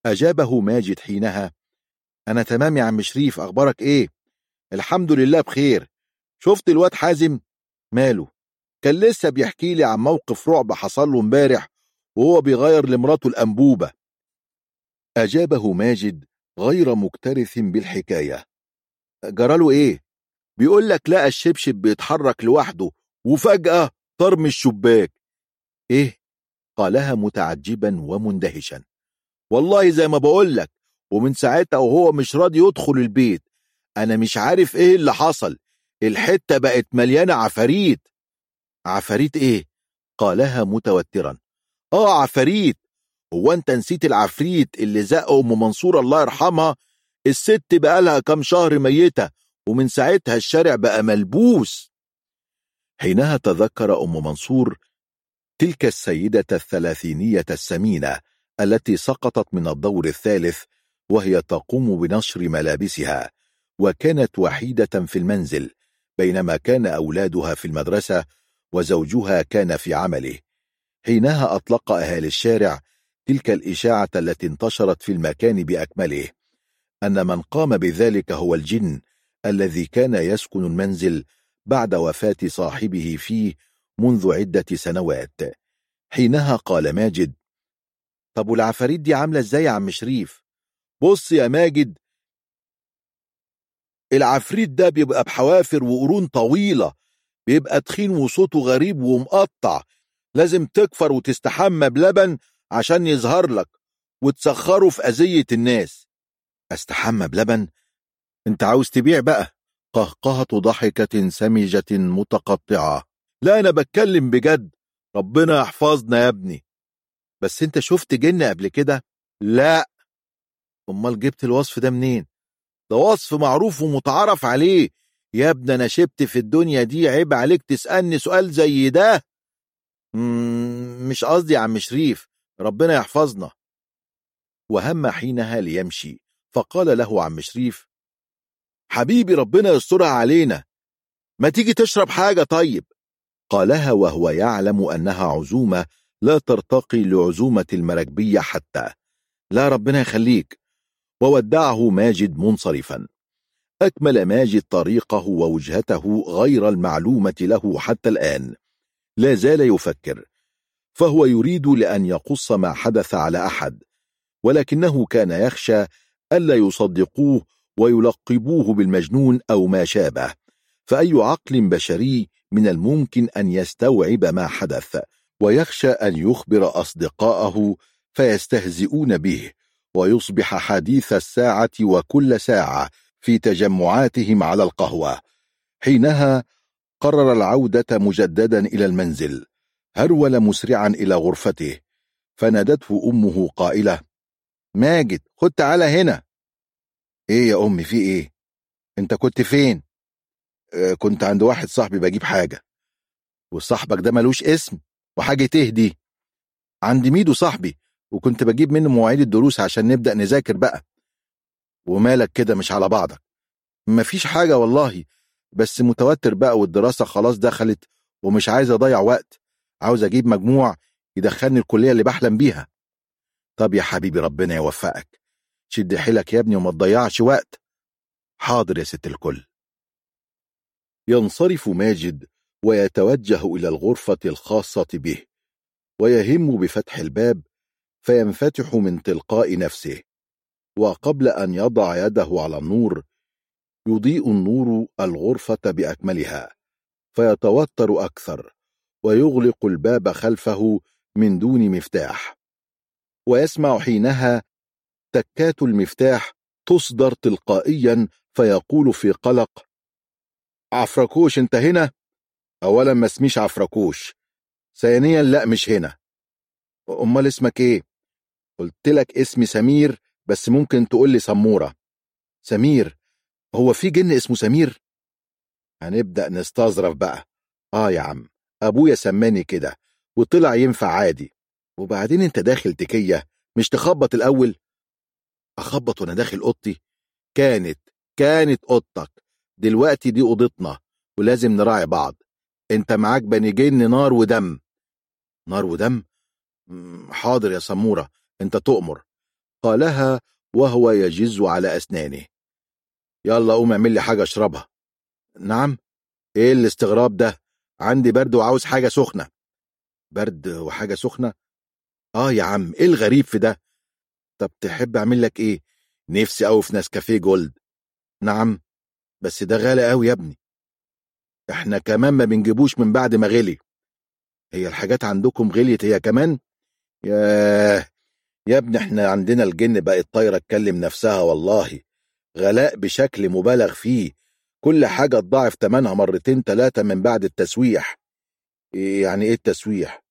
أجابه ماجد حينها: أنا تمام يا عم شريف، أخبارك إيه؟ الحمد لله بخير. شفت الواد حازم؟ ماله؟ كان لسه بيحكي لي عن موقف رعب حصل له امبارح وهو بيغير لمراته الأنبوبة. أجابه ماجد غير مكترث بالحكاية: جراله إيه؟ بيقول لك لقى الشبشب بيتحرك لوحده وفجأة طار من الشباك. إيه؟ قالها متعجبا ومندهشا. والله زي ما بقول لك، ومن ساعتها وهو مش راضي يدخل البيت. أنا مش عارف إيه اللي حصل، الحتة بقت مليانة عفاريت. عفاريت إيه؟ قالها متوترا. عفاريت. هو أنت نسيت العفريت اللي زق أم منصور الله يرحمها؟ الست بقالها كام شهر ميتة، ومن ساعتها الشارع بقى ملبوس. حينها تذكر أم منصور تلك السيدة الثلاثينية السمينة التي سقطت من الدور الثالث وهي تقوم بنشر ملابسها، وكانت وحيدة في المنزل بينما كان أولادها في المدرسة وزوجها كان في عمله. حينها أطلق أهالي الشارع تلك الإشاعة التي انتشرت في المكان بأكمله، أن من قام بذلك هو الجن الذي كان يسكن المنزل بعد وفاة صاحبه فيه منذ عدة سنوات. حينها قال ماجد: طب والعفاريت دي عاملة ازاي يا عم شريف؟ بص يا ماجد، العفريت ده بيبقى بحوافر وقرون طويلة، بيبقى تخين وصوته غريب ومقطع، لازم تكفر وتستحمى بلبن عشان يظهر لك وتسخره في أذية الناس. استحمى بلبن؟ انت عاوز تبيع بقى؟ قهقهة ضحكة سمجة متقطعة. لا أنا بتكلم بجد، ربنا يحفظنا يا ابني. بس انت شفت جن قبل كده؟ لا. امال جبت الوصف ده منين؟ ده وصف معروف ومتعارف عليه يا ابني، انا شبت في الدنيا دي، عيب عليك تسألني سؤال زي ده. مش قصدي يا عم شريف، ربنا يحفظنا. وهم حينها ليمشي، فقال له عم شريف: حبيبي ربنا يسترها علينا، ما تيجي تشرب حاجة طيب؟ قالها وهو يعلم أنها عزومة لا ترتقي لعزومة المراكبية حتى. لا ربنا يخليك. وودعه ماجد منصرفا. أكمل ماجد طريقه ووجهته غير المعلومة له حتى الآن، لا زال يفكر، فهو يريد لأن يقص ما حدث على أحد، ولكنه كان يخشى ألا يصدقوه ويلقبوه بالمجنون أو ما شابه، فأي عقل بشري من الممكن أن يستوعب ما حدث، ويخشى أن يخبر أصدقاءه فيستهزئون به ويصبح حديث الساعة وكل ساعة في تجمعاتهم على القهوة. حينها قرر العودة مجددا إلى المنزل، هرول مسرعا إلى غرفته، فنادته أمه قائلة: ماجد خد تعالى هنا. إيه يا أمي في إيه؟ أنت كنت فين؟ كنت عند واحد صاحبي بجيب حاجة. وصاحبك ده ملوش اسم وحاجة تهدي؟ عند ميدو صاحبي، وكنت بجيب منه مواعيد الدروس عشان نبدأ نذاكر بقى. ومالك كده مش على بعضك؟ مفيش حاجة والله، بس متوتر بقى والدراسة خلاص دخلت ومش عايز أضيع وقت، عاوز أجيب مجموع يدخلني الكلية اللي بحلم بيها. طب يا حبيبي ربنا يوفقك، شد حيلك يا ابني وما تضيعش وقت. حاضر يا ست الكل. ينصرف ماجد ويتوجه إلى الغرفة الخاصة به، ويهم بفتح الباب فينفتح من تلقاء نفسه، وقبل أن يضع يده على النور يضيء النور الغرفة بأكملها، فيتوتر أكثر ويغلق الباب خلفه من دون مفتاح، ويسمع حينها تكات المفتاح تصدر تلقائيا، فيقول في قلق: عفركوش انت هنا؟ اولا ما اسميش عفركوش، ثانيا لا مش هنا. امال اسمك ايه؟ قلت لك اسمي سمير، بس ممكن تقول لي سمورة. سمير؟ هو في جن اسمه سمير؟ هنبدأ نستظرف بقى. يا عم ابويا سماني كده وطلع ينفع عادي. وبعدين انت داخل تكية، مش تخبط الاول؟ اخبط وانا داخل اوضتي؟ كانت اوضتك، دلوقتي دي اوضتنا ولازم نراعي بعض. انت معاك بني جن نار ودم. نار ودم؟ حاضر يا سمورة، انت تؤمر. قالها وهو يجز على أسنانه. يلا قوم اعمل لي حاجة اشربها. نعم؟ ايه الاستغراب ده؟ عندي برد وعاوز حاجة سخنة. برد وحاجة سخنة؟ يا عم، ايه الغريب في ده؟ طب تحب اعمل لك ايه؟ نفسي قوي في نسكافيه جولد. نعم، بس ده غالي قوي يا ابني. احنا كمان ما بنجيبوش من بعد ما غلي. هي الحاجات عندكم غليت هي كمان؟ ياه يا ابني، احنا عندنا الجن بقت طايرة تكلم نفسها والله. غلاء بشكل مبالغ فيه. كل حاجة تضاعف تمنها مرتين 3 من بعد التسويح. يعني ايه التسويح؟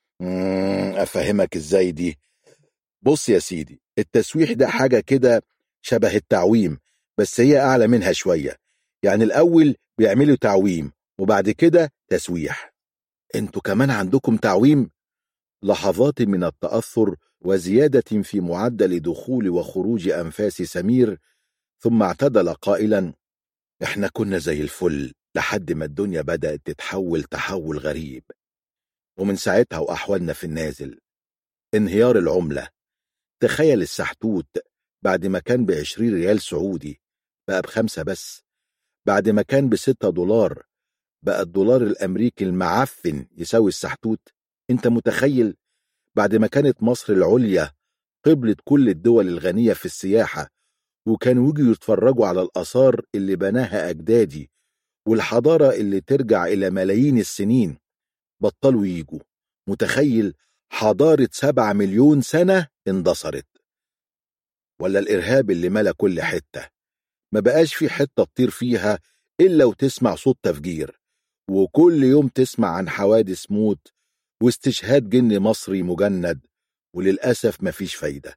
افهمك ازاي دي. بص يا سيدي، التسويح ده حاجة كده شبه التعويم، بس هي اعلى منها شوية. يعني الاول بيعملوا تعويم وبعد كده تسويح. انتوا كمان عندكم تعويم؟ لحظات من التأثر وزيادة في معدل دخول وخروج أنفاس سمير، ثم اعتدل قائلا: احنا كنا زي الفل لحد ما الدنيا بدأت تتحول تحول غريب، ومن ساعتها وأحوالنا في النازل. انهيار العملة. تخيل السحتوت بعد ما كان ب20 ريال سعودي بقى ب5 بس. بعد ما كان ب6 دولار بقى الدولار الأمريكي المعفن يساوي السحتوت. انت متخيل؟ بعد ما كانت مصر العليا قبلة كل الدول الغنية في السياحة، وكانوا يجوا يتفرجوا على الآثار اللي بناها أجدادي والحضارة اللي ترجع إلى ملايين السنين، بطلوا يجوا. متخيل؟ حضارة 7 مليون سنة اندثرت. ولا الإرهاب اللي ملا كل حتة، ما بقاش في حتة تطير فيها إلا وتسمع صوت تفجير، وكل يوم تسمع عن حوادث موت واستشهاد جن مصري مجند، وللأسف مفيش فايدة.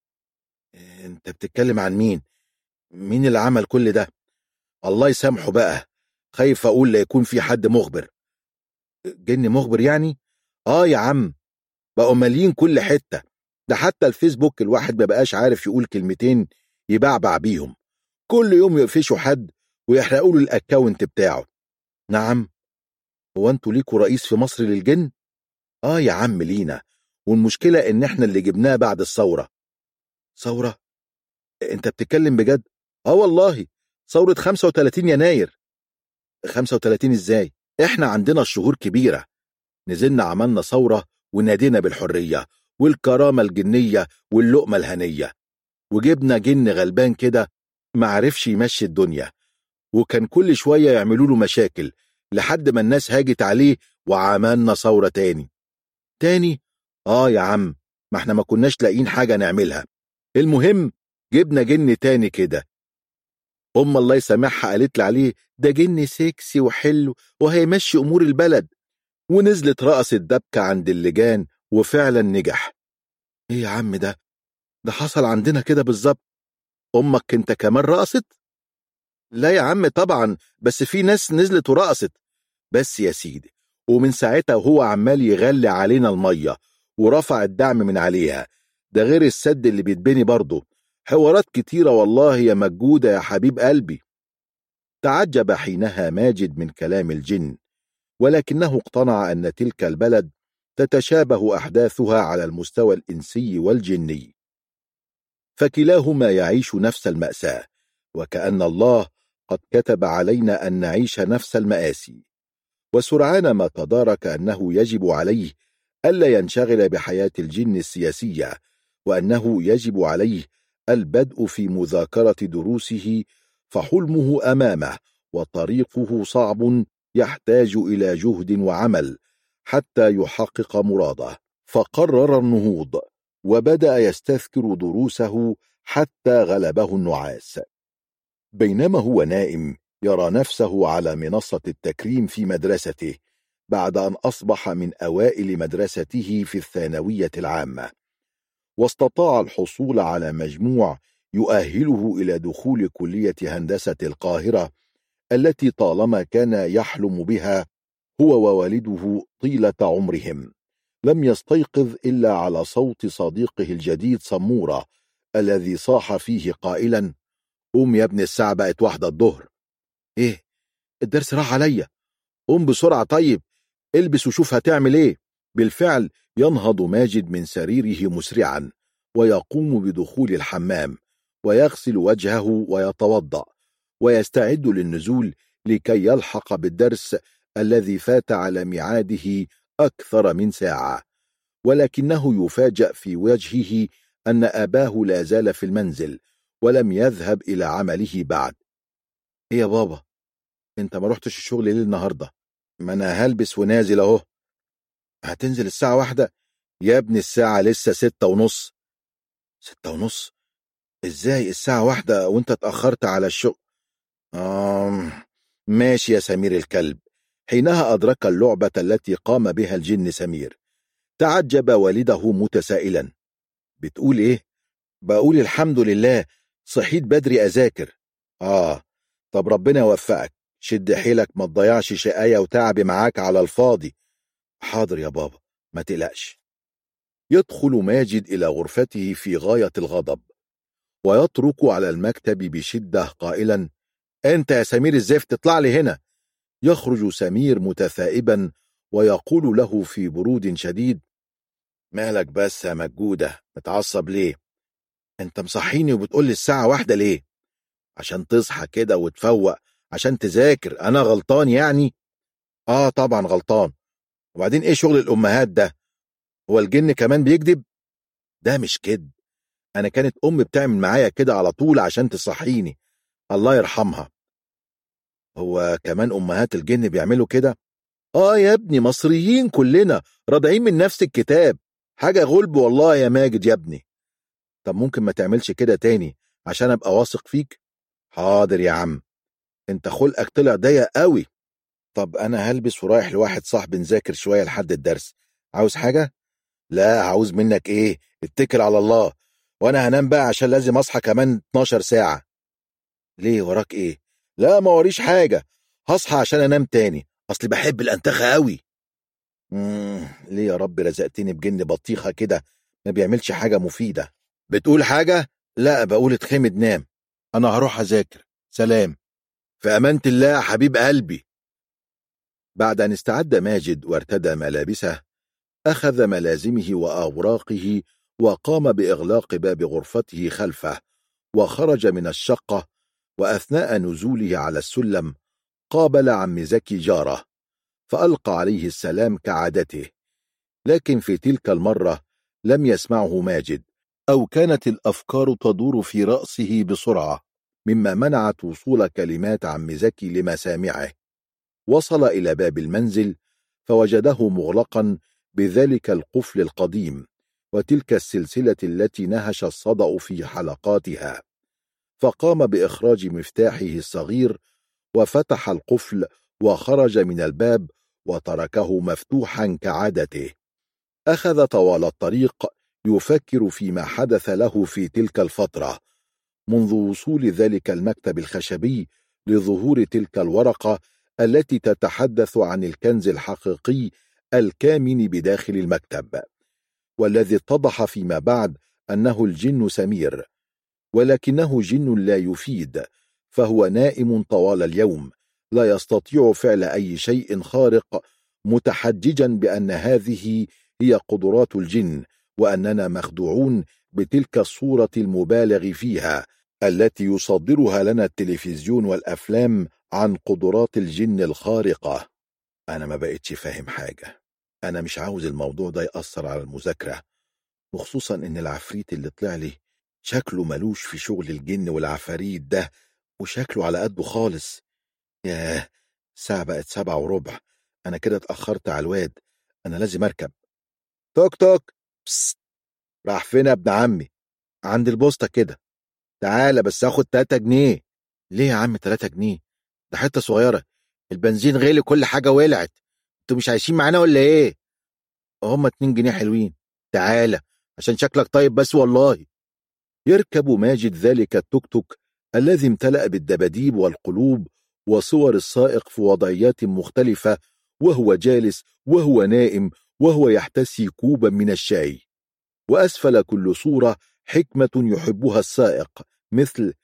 انت بتتكلم عن مين؟ مين اللي عمل كل ده؟ الله يسامحه بقى، خايف اقول لا يكون في حد مخبر. جن مخبر يعني؟ يا عم، بقوا مالين كل حتة. ده حتى الفيسبوك الواحد ما بقاش عارف يقول كلمتين يبعبع بيهم. كل يوم يقفشوا حد ويحرقوا له الاكاونت بتاعه. نعم؟ هو انتوا ليكوا رئيس في مصر للجن؟ يا عم لينا، والمشكلة ان احنا اللي جبناه بعد الثورة. ثورة؟ انت بتتكلم بجد؟ والله، ثورة 35 يناير. 35 ازاي؟ احنا عندنا الشهور كبيرة. نزلنا عملنا ثورة ونادينا بالحرية والكرامة الجنية واللقمة الهنية، وجبنا جن غلبان كده معرفش يمشي الدنيا، وكان كل شوية يعملوا له مشاكل لحد ما الناس هاجت عليه وعملنا ثورة تاني. يا عم، ما احنا ما كناش لاقيين حاجة نعملها. المهم جبنا جن تاني كده. الله يسامحها قالت لي عليه ده جن سيكسي وحلو وهيمشي امور البلد، ونزلت رقصت دبكة عند اللجان وفعلا نجح. ايه يا عم ده حصل عندنا كده بالظبط. امك انت كمان رقصت؟ لا يا عم طبعا، بس في ناس نزلت ورقصت. بس يا سيدي، ومن ساعتها وهو عمال يغلي علينا المية ورفع الدعم من عليها، ده غير السد اللي بيتبني برضه. حوارات كتيرة والله يا مجودة يا حبيب قلبي. تعجب حينها ماجد من كلام الجن، ولكنه اقتنع أن تلك البلد تتشابه أحداثها على المستوى الإنسي والجني، فكلاهما يعيش نفس المأساة، وكأن الله قد كتب علينا أن نعيش نفس المآسي. وسرعان ما تدارك أنه يجب عليه ألا ينشغل بحياة الجن السياسية، وأنه يجب عليه البدء في مذاكرة دروسه، فحلمه أمامه وطريقه صعب يحتاج إلى جهد وعمل حتى يحقق مراده. فقرر النهوض وبدأ يستذكر دروسه حتى غلبه النعاس. بينما هو نائم يرى نفسه على منصة التكريم في مدرسته بعد أن أصبح من أوائل مدرسته في الثانوية العامة، واستطاع الحصول على مجموع يؤهله إلى دخول كلية هندسة القاهرة التي طالما كان يحلم بها هو ووالده طيلة عمرهم. لم يستيقظ إلا على صوت صديقه الجديد سمورة الذي صاح فيه قائلا: قوم يا ابن، الساعة بقت 1 الظهر. ايه؟ الدرس راح عليا. قوم بسرعة، طيب البس وشوف هتعمل ايه. بالفعل ينهض ماجد من سريره مسرعا، ويقوم بدخول الحمام ويغسل وجهه ويتوضأ ويستعد للنزول لكي يلحق بالدرس الذي فات على ميعاده أكثر من ساعة، ولكنه يفاجأ في وجهه أن أباه لا زال في المنزل ولم يذهب إلى عمله بعد. إيه يا بابا، أنت ما رحتش الشغل ليه النهاردة؟ ما أنا هلبس ونازل أهو. هتنزل الساعة 1؟ يا ابني الساعة لسه 6:30. 6:30؟ إزاي الساعة 1 وأنت اتأخرت على الشغل؟ ماشي يا سمير الكلب. حينها أدرك اللعبة التي قام بها الجن سمير. تعجب والده متسائلا: بتقول إيه؟ بقول الحمد لله، صحيت بدري أذاكر. طب ربنا يوفقك، شد حيلك ما تضيعش شقاية وتعب معاك على الفاضي. حاضر يا بابا، ما تقلقش. يدخل ماجد إلى غرفته في غاية الغضب ويترك على المكتب بشدة قائلا: أنت يا سمير الزفت اطلع لي هنا. يخرج سمير متثائبا ويقول له في برود شديد: مالك بس يا مجودة، متعصب ليه؟ انت مصحيني وبتقول لي الساعة 1 ليه؟ عشان تصحى كده وتفوق عشان تذاكر. انا غلطان يعني؟ طبعا غلطان. وبعدين ايه شغل الامهات ده؟ هو الجن كمان بيكذب؟ ده مش كده، انا كانت امي بتعمل معايا كده على طول عشان تصحيني، الله يرحمها. هو كمان امهات الجن بيعملوا كده؟ يا ابني، مصريين كلنا راضعين من نفس الكتاب، حاجة غلب والله يا ماجد يا ابني. طب ممكن ما تعملش كده تاني عشان ابقى واثق فيك؟ حاضر يا عم، انت خلقك طلع ضيق قوي. طب انا هلبس ورايح لواحد صاحبي نذاكر شوية لحد الدرس. عاوز حاجة؟ لا، عاوز منك ايه؟ اتكل على الله، وانا هنام بقى عشان لازم اصحى كمان 12 ساعة. ليه، وراك ايه؟ لا ما وريش حاجة، هصحى عشان انام تاني، اصلي بحب الانتخة قوي. ليه يا رب رزقتني بجن بطيخة كده ما بيعملش حاجة مفيدة؟ بتقول حاجة؟ لا، بقول اتخمد نام، انا هروح اذاكر، سلام. في امانة الله يا حبيب قلبي. بعد ان استعد ماجد وارتدى ملابسه، اخذ ملازمه واوراقه وقام باغلاق باب غرفته خلفه وخرج من الشقة. واثناء نزوله على السلم قابل عم زكي جاره فألقى عليه السلام كعادته، لكن في تلك المرة لم يسمعه ماجد، أو كانت الأفكار تدور في رأسه بسرعة مما منعت وصول كلمات عم زكي لمسامعه. وصل إلى باب المنزل فوجده مغلقا بذلك القفل القديم وتلك السلسلة التي نهش الصدأ في حلقاتها، فقام بإخراج مفتاحه الصغير وفتح القفل وخرج من الباب وتركه مفتوحا كعادته. أخذ طوال الطريق يفكر فيما حدث له في تلك الفترة منذ وصول ذلك المكتب الخشبي لظهور تلك الورقة التي تتحدث عن الكنز الحقيقي الكامن بداخل المكتب، والذي اتضح فيما بعد أنه الجن سمير، ولكنه جن لا يفيد، فهو نائم طوال اليوم لا يستطيع فعل أي شيء خارق، متحججا بأن هذه هي قدرات الجن وأننا مخدوعون بتلك الصورة المبالغ فيها التي يصدرها لنا التلفزيون والأفلام عن قدرات الجن الخارقة. أنا ما بقتش فاهم حاجة، أنا مش عاوز الموضوع ده يأثر على المذاكرة، وخصوصا إن العفريت اللي طلع لي شكله ملوش في شغل الجن والعفاريت ده، وشكله على قده خالص. ياه، الساعة بقت 7:15، أنا كده اتأخرت على الواد، أنا لازم أركب. توك توك. بسست. راح فين يا ابن عمي؟ عند البوسطة كده. تعالى بس اخد 3 جنيه. ليه يا عم 3 جنيه؟ ده حتة صغيرة، البنزين غالي كل حاجة ولعت، انتوا مش عايشين معانا ولا ايه؟ هم 2 جنيه حلوين، تعالى عشان شكلك طيب بس والله. يركب ماجد ذلك التوك توك الذي امتلأ بالدباديب والقلوب وصور السائق في وضعيات مختلفة، وهو جالس وهو نائم وهو يحتسي كوبا من الشاي، وأسفل كل صورة حكمة يحبها السائق، مثل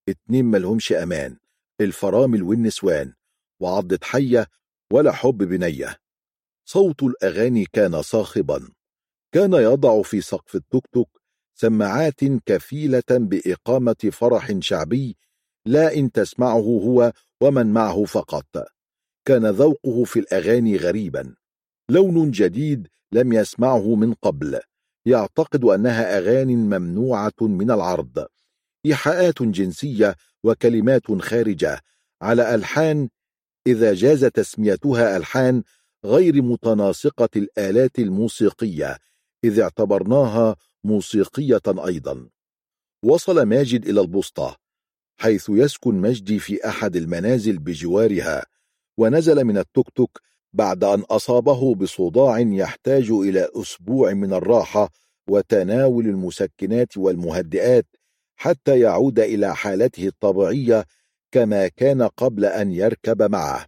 2 ملهمش أمان، الفرامل والنسوان، وعضة حية، ولا حب بنية. صوت الأغاني كان صاخبا، كان يضع في سقف التوك توك سماعات كفيلة بإقامة فرح شعبي، لا إن تسمعه هو ومن معه فقط. كان ذوقه في الأغاني غريبا، لون جديد لم يسمعه من قبل، يعتقد أنها أغاني ممنوعة من العرض، إيحاءات جنسية وكلمات خارجة على ألحان إذا جاز تسميتها ألحان غير متناسقة الآلات الموسيقية، إذ اعتبرناها موسيقية أيضا. وصل ماجد إلى البسطة حيث يسكن مجدي في أحد المنازل بجوارها، ونزل من التوك توك بعد أن أصابه بصداع يحتاج إلى أسبوع من الراحة وتناول المسكنات والمهدئات حتى يعود إلى حالته الطبيعية كما كان قبل أن يركب معه.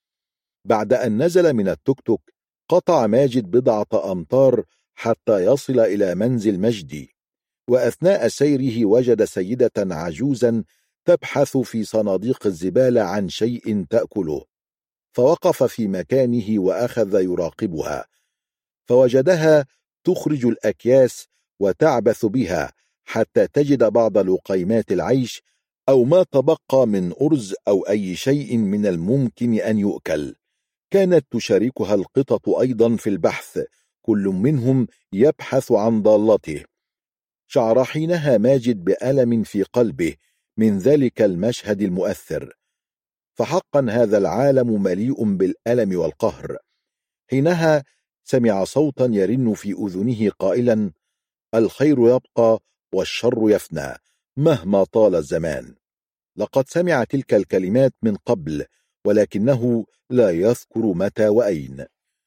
بعد أن نزل من التوك توك قطع ماجد بضعة أمتار حتى يصل إلى منزل مجدي، وأثناء سيره وجد سيدة عجوزا تبحث في صناديق الزبالة عن شيء تأكله، فوقف في مكانه وأخذ يراقبها، فوجدها تخرج الأكياس وتعبث بها حتى تجد بعض لقيمات العيش أو ما تبقى من أرز أو أي شيء من الممكن أن يؤكل. كانت تشاركها القطط أيضا في البحث، كل منهم يبحث عن ضالته. شعر حينها ماجد بألم في قلبه من ذلك المشهد المؤثر، فحقا هذا العالم مليء بالألم والقهر. حينها سمع صوتا يرن في أذنه قائلا: الخير يبقى والشر يفنى مهما طال الزمان. لقد سمع تلك الكلمات من قبل، ولكنه لا يذكر متى وأين.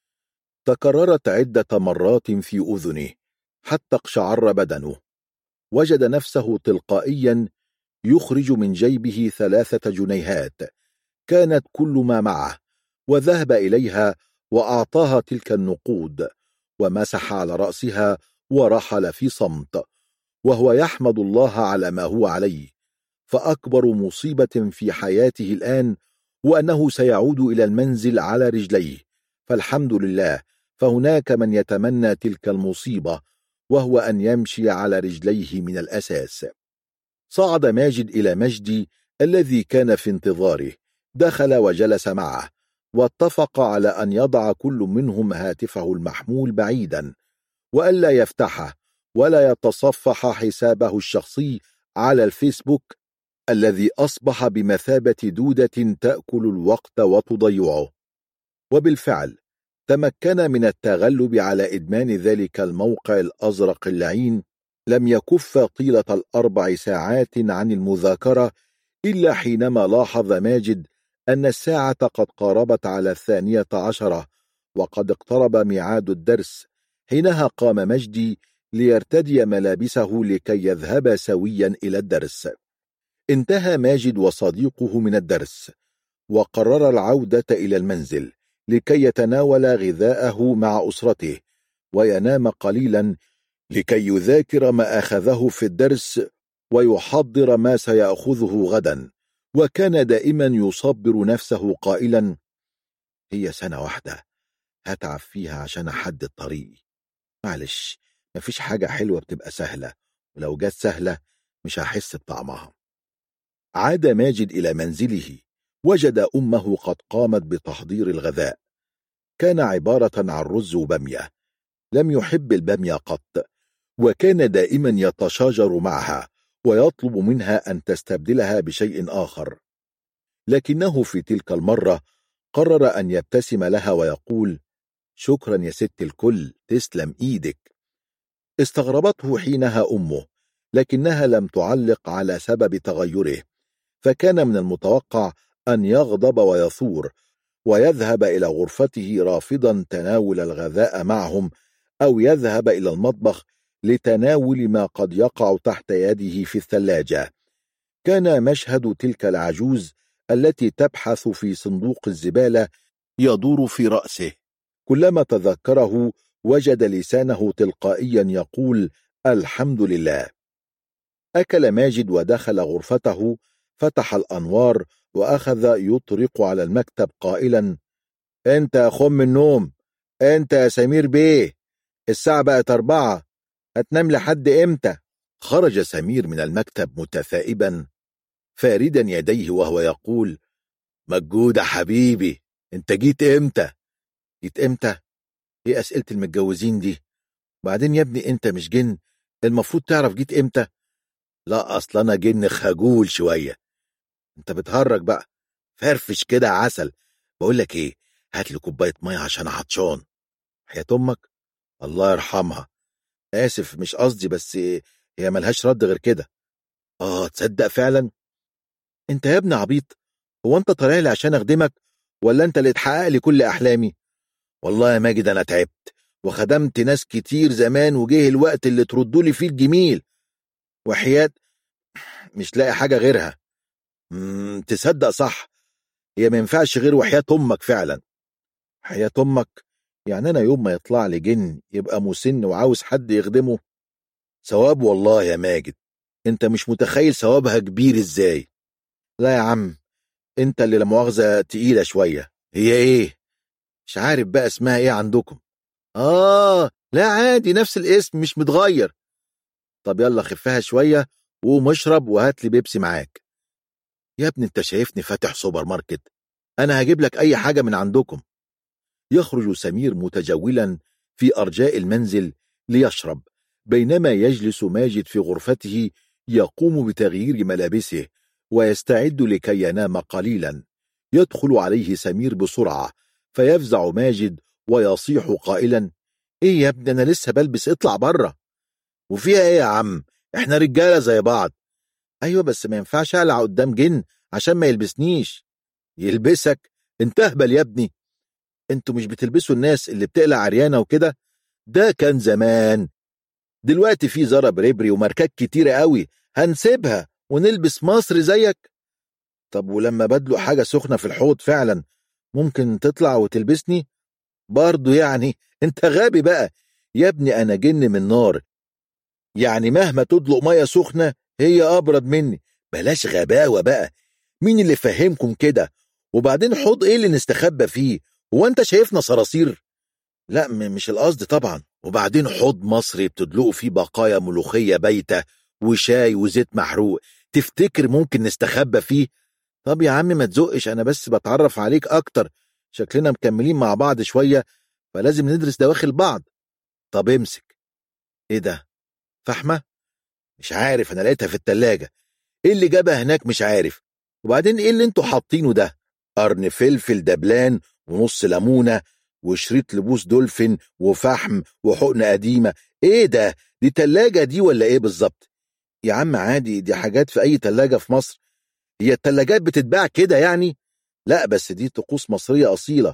تكررت عدة مرات في أذنه حتى اقشعر بدنه. وجد نفسه تلقائيا يخرج من جيبه 3 جنيهات كانت كل ما معه، وذهب إليها وأعطاها تلك النقود، ومسح على رأسها ورحل في صمت، وهو يحمد الله على ما هو عليه. فأكبر مصيبة في حياته الآن هو أنه سيعود إلى المنزل على رجليه، فالحمد لله، فهناك من يتمنى تلك المصيبة، وهو أن يمشي على رجليه من الأساس. صعد ماجد إلى مجدي الذي كان في انتظاره، دخل وجلس معه، واتفق على أن يضع كل منهم هاتفه المحمول بعيدا، وألا يفتحه ولا يتصفح حسابه الشخصي على الفيسبوك الذي أصبح بمثابة دودة تأكل الوقت وتضيعه. وبالفعل تمكن من التغلب على إدمان ذلك الموقع الأزرق اللعين. لم يكف طيلة 4 ساعات عن المذاكرة إلا حينما لاحظ ماجد أن الساعة قد قاربت على 12، وقد اقترب ميعاد الدرس. حينها قام مجدي ليرتدي ملابسه لكي يذهب سويا إلى الدرس. انتهى ماجد وصديقه من الدرس، وقرر العودة إلى المنزل لكي يتناول غذاءه مع أسرته وينام قليلا لكي يذاكر ما أخذه في الدرس ويحضر ما سيأخذه غدا. وكان دائما يصبر نفسه قائلا: هي سنة واحدة هتعب فيها عشان أحدد طريقي، معلش، مفيش حاجة حلوة بتبقى سهلة، ولو جت سهلة مش هحس بطعمها. عاد ماجد إلى منزله، وجد أمه قد قامت بتحضير الغذاء. كان عبارة عن رز وبامية. لم يحب البامية قط، وكان دائما يتشاجر معها ويطلب منها أن تستبدلها بشيء آخر، لكنه في تلك المرة قرر أن يبتسم لها ويقول: شكرا يا ست الكل، تسلم إيدك. استغربته حينها أمه، لكنها لم تعلق على سبب تغيره، فكان من المتوقع أن يغضب ويثور ويذهب إلى غرفته رافضا تناول الغذاء معهم، أو يذهب إلى المطبخ لتناول ما قد يقع تحت يده في الثلاجة. كان مشهد تلك العجوز التي تبحث في صندوق الزبالة يدور في رأسه. كلما تذكره وجد لسانه تلقائيا يقول: الحمد لله. أكل ماجد ودخل غرفته، فتح الأنوار وأخذ يطرق على المكتب قائلا: أنت يا خم النوم، أنت يا سمير بيه، الساعة بقت 4، هتنام لحد إمتى؟ خرج سمير من المكتب متثائبا فاردا يديه وهو يقول: مجهود يا حبيبي، انت جيت امتى؟ جيت امتى؟ ايه اسئلة المتجوزين دي؟ بعدين يا ابني انت مش جن؟ المفروض تعرف جيت امتى. لا اصل انا جن خجول شوية. انت بتهرج بقى، فرفش كده عسل. بقول لك ايه، هات لي كوباية مية عشان عطشان. حياة امك، الله يرحمها. اسف مش قصدي، بس هي ملهاش رد غير كده. تصدق فعلا. انت يا ابني عبيط، هو انت طالع لي عشان اخدمك ولا انت اللي تحقق لي كل احلامي؟ والله يا ماجد انا تعبت وخدمت ناس كتير زمان، وجه الوقت اللي تردوا لي فيه الجميل، وحياة مش لاقي حاجة غيرها. تصدق صح، هي ما ينفعش غير وحياة امك فعلا. حياة امك؟ يعني انا يوم ما يطلع لي جن يبقى مسن وعاوز حد يخدمه؟ ثواب والله يا ماجد، انت مش متخيل ثوابها كبير ازاي. لا يا عم، انت اللي لا مؤاخذة تقيلة شوية. هي ايه؟ مش عارف بقى اسمها ايه عندكم. لا عادي، نفس الاسم مش متغير. طب يلا خفها شوية وقوم اشرب وهات لي بيبسي معاك. يا ابني انت شايفني فاتح سوبر ماركت؟ انا هجيب لك اي حاجة من عندكم. يخرج سمير متجولا في ارجاء المنزل ليشرب، بينما يجلس ماجد في غرفته يقوم بتغيير ملابسه ويستعد لكي ينام قليلا. يدخل عليه سمير بسرعة فيفزع ماجد ويصيح قائلا: ايه يا ابني، انا لسه بلبس، اطلع بره. وفيها ايه يا عم، احنا رجالة زي بعض. ايوه بس ما ينفعش اقلع قدام جن عشان ما يلبسنيش. يلبسك؟ انت اهبل يا ابني، انتوا مش بتلبسوا الناس اللي بتقلع عريانة وكده؟ ده كان زمان، دلوقتي في زارا بريبري وماركات كتيرة قوي، هنسيبها ونلبس مصري زيك؟ طب ولما بدلوا حاجة سخنة في الحوض فعلا ممكن تطلع وتلبسني برضو؟ يعني انت غبي بقى يا ابني، انا جن من نار، يعني مهما تدلق مية سخنة هي ابرد مني. بلاش غباوة بقى، مين اللي فهمكم كده؟ وبعدين حوض ايه اللي نستخبى فيه؟ هو انت شايفنا صراصير؟ لا مش القصد طبعا. وبعدين حوض مصري بتدلقوا فيه بقايا ملوخية بايتة وشاي وزيت محروق، تفتكر ممكن نستخبى فيه؟ طب يا عم ما تزقش، انا بس بتعرف عليك اكتر، شكلنا مكملين مع بعض شوية فلازم ندرس دواخل بعض. طب امسك. ايه ده، فحمة؟ مش عارف، انا لقيتها في التلاجة. ايه اللي جابها هناك مش عارف. وبعدين ايه اللي انتوا حاطينه ده؟ قرن فلفل دبلان ونص ليمونة وشريط لبوس دولفين وفحم وحقنة قديمة. ايه ده، دي تلاجة دي ولا ايه بالظبط؟ يا عم عادي، دي حاجات في اي تلاجة في مصر. هي التلاجات بتتباع كده يعني؟ لا بس دي طقوس مصرية أصيلة.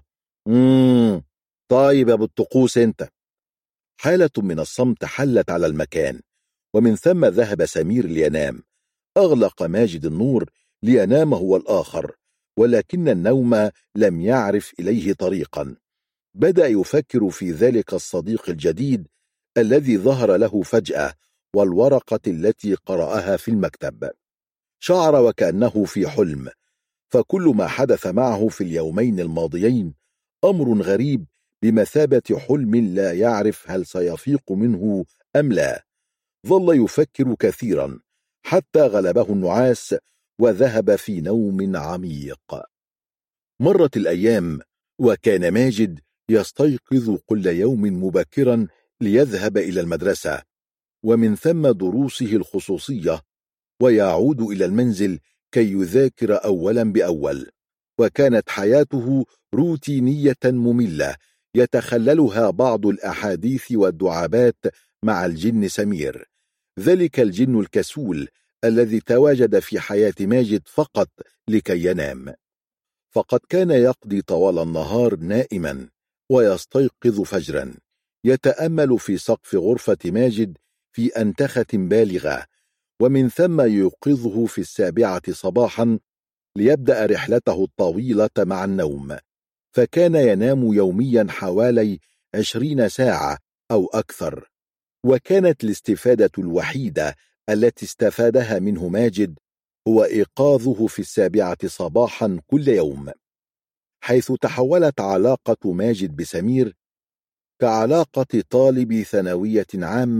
طيب يا ابو الطقوس انت. حالة من الصمت حلت على المكان، ومن ثم ذهب سمير لينام. أغلق ماجد النور لينام هو الآخر، ولكن النوم لم يعرف إليه طريقا. بدأ يفكر في ذلك الصديق الجديد الذي ظهر له فجأة، والورقة التي قرأها في المكتب. شعر وكأنه في حلم، فكل ما حدث معه في اليومين الماضيين أمر غريب بمثابة حلم لا يعرف هل سيفيق منه أم لا. ظل يفكر كثيرا حتى غلبه النعاس وذهب في نوم عميق. مرت الأيام، وكان ماجد يستيقظ كل يوم مبكرا ليذهب إلى المدرسة ومن ثم دروسه الخصوصية، ويعود إلى المنزل كي يذاكر أولا بأول. وكانت حياته روتينية مملة يتخللها بعض الأحاديث والدعابات مع الجن سمير، ذلك الجن الكسول الذي تواجد في حياة ماجد فقط لكي ينام. فقد كان يقضي طوال النهار نائما ويستيقظ فجرا، يتأمل في سقف غرفة ماجد في أنتخة بالغة، ومن ثم يوقظه في 7 صباحا ليبدأ رحلته الطويلة مع النوم. فكان ينام يوميا حوالي 20 ساعة أو أكثر، وكانت الاستفادة الوحيدة التي استفادها منه ماجد هو إيقاظه في 7 صباحا كل يوم، حيث تحولت علاقة ماجد بسمير كعلاقة طالب ثانوية عامة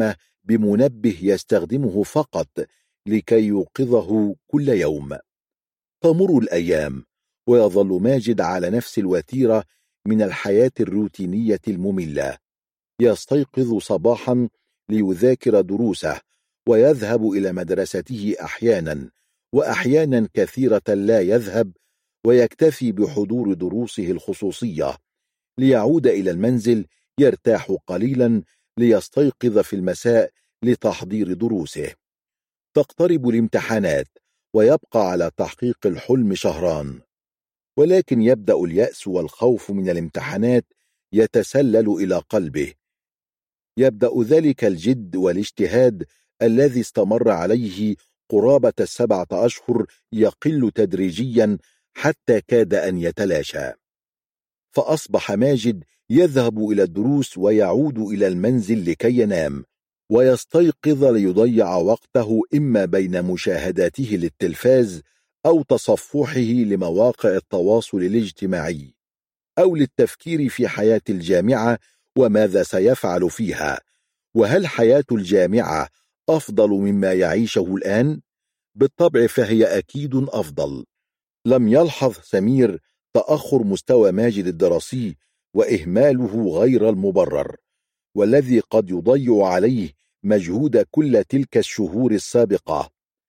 بمنبه يستخدمه فقط لكي يوقظه كل يوم. تمر الأيام ويظل ماجد على نفس الوتيرة من الحياة الروتينية المملة. يستيقظ صباحا ليذاكر دروسه، ويذهب إلى مدرسته أحيانا، وأحيانا كثيرة لا يذهب، ويكتفي بحضور دروسه الخصوصية، ليعود إلى المنزل يرتاح قليلا ليستيقظ في المساء لتحضير دروسه. تقترب الامتحانات، ويبقى على تحقيق الحلم شهران، ولكن يبدأ اليأس والخوف من الامتحانات يتسلل إلى قلبه. يبدأ ذلك الجد والاجتهاد الذي استمر عليه قرابة 7 أشهر يقل تدريجيا حتى كاد أن يتلاشى. فأصبح ماجد يذهب إلى الدروس ويعود إلى المنزل لكي ينام، ويستيقظ ليضيع وقته إما بين مشاهداته للتلفاز أو تصفحه لمواقع التواصل الاجتماعي، أو للتفكير في حياة الجامعة وماذا سيفعل فيها. وهل حياة الجامعة أفضل مما يعيشه الآن؟ بالطبع فهي أكيد أفضل. لم يلحظ سمير تأخر مستوى ماجد الدراسي وإهماله غير المبرر، والذي قد يضيع عليه مجهود كل تلك الشهور السابقة،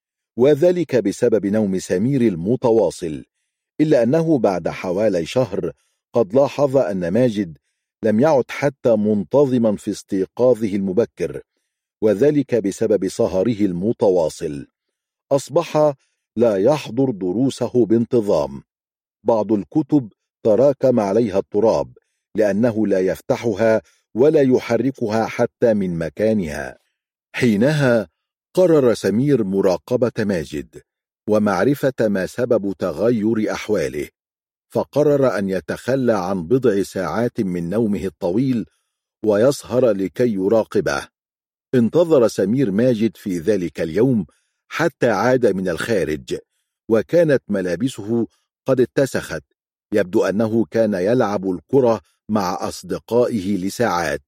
وذلك بسبب نوم سمير المتواصل. إلا أنه بعد حوالي شهر قد لاحظ أن ماجد لم يعد حتى منتظما في استيقاظه المبكر، وذلك بسبب سهره المتواصل. أصبح لا يحضر دروسه بانتظام، بعض الكتب تراكم عليها التراب لأنه لا يفتحها ولا يحركها حتى من مكانها. حينها قرر سمير مراقبة ماجد ومعرفة ما سبب تغير أحواله، فقرر أن يتخلى عن بضع ساعات من نومه الطويل ويسهر لكي يراقبه. انتظر سمير ماجد في ذلك اليوم حتى عاد من الخارج، وكانت ملابسه قد اتسخت، يبدو أنه كان يلعب الكرة مع أصدقائه لساعات.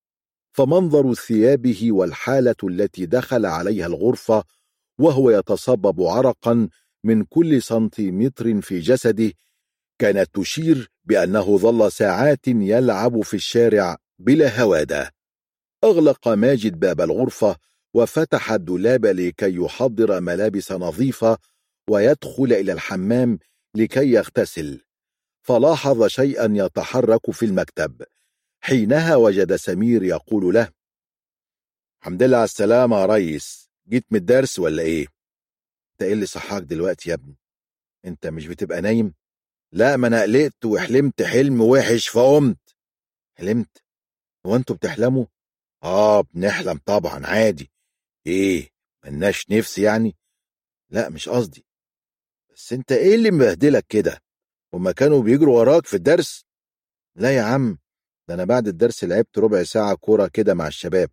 فمنظر ثيابه والحالة التي دخل عليها الغرفة وهو يتصبب عرقا من كل سنتيمتر في جسده كانت تشير بأنه ظل ساعات يلعب في الشارع بلا هوادة. أغلق ماجد باب الغرفة وفتح الدولاب لكي يحضر ملابس نظيفة ويدخل إلى الحمام لكي يغتسل، فلاحظ شيئا يتحرك في المكتب. حينها وجد سمير يقول له: الحمد لله على السلامة يا ريس، جيت من الدرس ولا ايه؟ انت ايه اللي صحاك دلوقتي يا ابني؟ انت مش بتبقى نايم؟ لا، ما انا قلقت وحلمت حلم وحش فقمت. حلمت؟ هو انتوا بتحلموا؟ بنحلم طبعا عادي. ايه، ملناش نفس يعني؟ لا مش قصدي، بس انت ايه اللي مبهدلك كده؟ هما كانوا بيجروا وراك في الدرس؟ لا يا عم، ده انا بعد الدرس لعبت ربع ساعة كورة كده مع الشباب.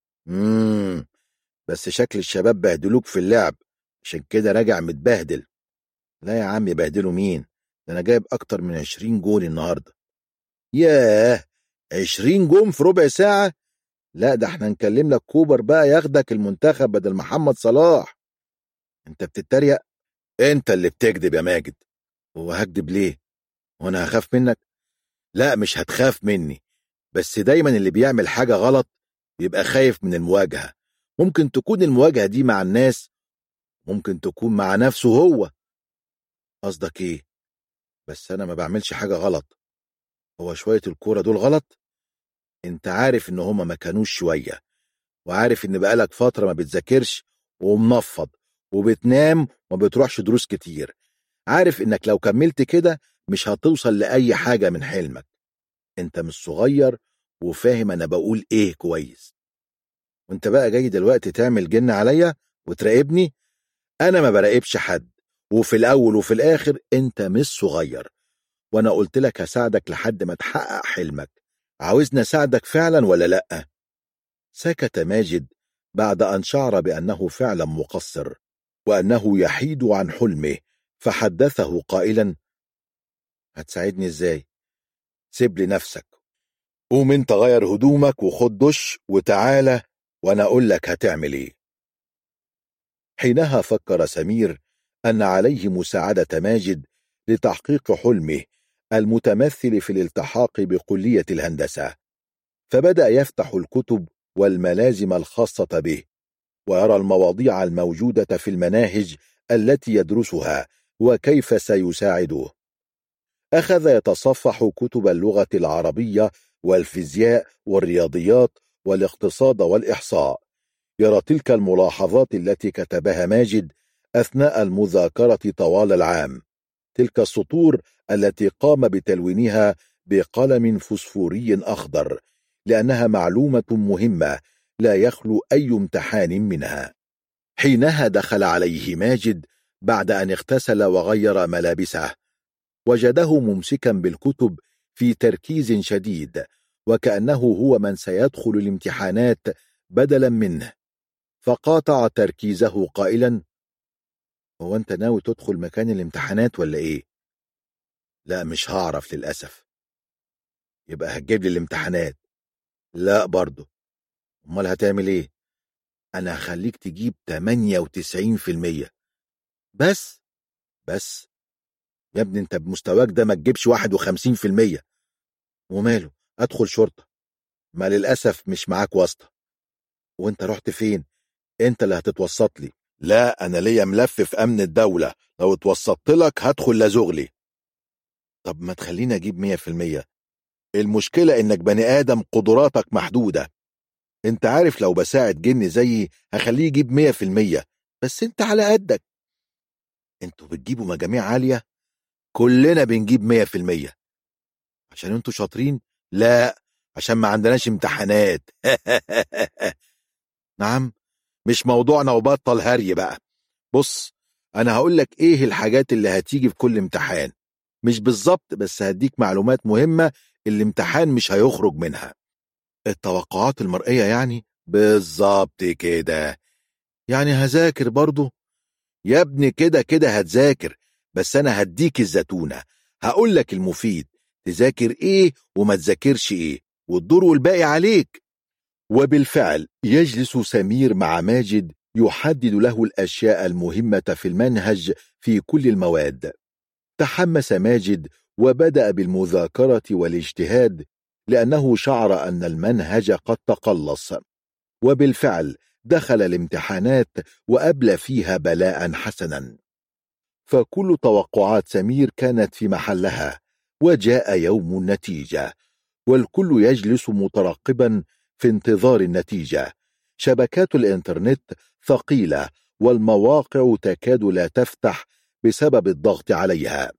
بس شكل الشباب بهدلوك في اللعب، عشان كده راجع متبهدل. لا يا عم، يبهدلوا مين؟ ده انا جايب اكتر من 20 جول النهاردة. ياه، 20 جول في ربع ساعة؟ لا، ده احنا نكلم لك كوبر بقى ياخدك المنتخب بدل محمد صلاح. انت بتتريق؟ انت اللي بتكذب يا ماجد. هو هكذب ليه؟ وانا هخاف منك؟ لا مش هتخاف مني، بس دايما اللي بيعمل حاجة غلط بيبقى خايف من المواجهة. ممكن تكون المواجهة دي مع الناس، ممكن تكون مع نفسه هو. قصدك ايه؟ بس انا ما بعملش حاجة غلط. هو شوية الكورة دول غلط؟ انت عارف ان هما ما كانوش شوية، وعارف ان بقالك فترة ما بتذاكرش ومنفض وبتنام وما بتروحش دروس كتير. عارف انك لو كملت كده مش هتوصل لأي حاجة من حلمك. انت مش صغير وفاهم انا بقول ايه كويس. وانت بقى جاي دلوقتي تعمل جن عليا وتراقبني؟ انا ما براقبش حد، وفي الاول وفي الاخر انت مش صغير، وانا قلت لك هساعدك لحد ما تحقق حلمك. عاوزني اساعدك فعلا ولا لا؟ سكت ماجد بعد ان شعر بانه فعلا مقصر وانه يحيد عن حلمه، فحدثه قائلا: هتساعدني ازاي؟ سيب لي نفسك، قوم انت غير هدومك وخد دش وتعالى وأنا أقول لك هتعمل إيه. حينها فكر سمير أن عليه مساعدة ماجد لتحقيق حلمه المتمثل في الالتحاق بكلية الهندسة، فبدأ يفتح الكتب والملازم الخاصة به، ويرى المواضيع الموجودة في المناهج التي يدرسها وكيف سيساعده. أخذ يتصفح كتب اللغة العربية والفيزياء والرياضيات والاقتصاد والإحصاء، يرى تلك الملاحظات التي كتبها ماجد أثناء المذاكرة طوال العام، تلك السطور التي قام بتلوينها بقلم فسفوري أخضر، لأنها معلومة مهمة لا يخلو أي امتحان منها. حينها دخل عليه ماجد بعد أن اغتسل وغير ملابسه، وجده ممسكا بالكتب في تركيز شديد، وكأنه هو من سيدخل الامتحانات بدلا منه، فقاطع تركيزه قائلا: هو أنت ناوي تدخل مكان الامتحانات ولا إيه؟ لا مش هعرف للأسف. يبقى هتجيب لي الامتحانات؟ لا برضه. امال هتعمل ايه؟ انا هخليك تجيب 98%. بس يا ابني انت بمستواك ده ما تجيبش 51%. وماله، ادخل شرطة. ما للأسف مش معاك واسطة. وانت رحت فين؟ انت اللي هتتوسط لي. لا انا ليا ملف في امن الدولة، لو اتوسطت لك هدخل لزغلي. طب ما تخليني اجيب 100%. المشكلة انك بني ادم قدراتك محدودة. انت عارف لو بساعد جن زيي هخليه يجيب 100%، بس انت على قدك. انتوا بتجيبوا مجاميع عالية؟ كلنا بنجيب 100%. عشان انتوا شاطرين؟ لا، عشان ما عندناش امتحانات. نعم، مش موضوعنا وبطل هري بقى. بص، انا هقولك ايه الحاجات اللي هتيجي في كل امتحان، مش بالظبط بس هديك معلومات مهمة الامتحان مش هيخرج منها. التوقعات المرئية يعني؟ بالظبط كده. يعني هذاكر برضو؟ يا ابني كده كده هتذاكر، بس انا هديك الزتونة، هقولك المفيد تذاكر ايه وما تذاكرش ايه، والدور والباقي عليك. وبالفعل يجلس سمير مع ماجد يحدد له الأشياء المهمة في المنهج في كل المواد. تحمس ماجد وبدأ بالمذاكرة والاجتهاد، لأنه شعر أن المنهج قد تقلص. وبالفعل دخل الامتحانات وأبلى فيها بلاء حسنا، فكل توقعات سمير كانت في محلها. وجاء يوم النتيجة، والكل يجلس مترقبا في انتظار النتيجة. شبكات الإنترنت ثقيلة، والمواقع تكاد لا تفتح بسبب الضغط عليها.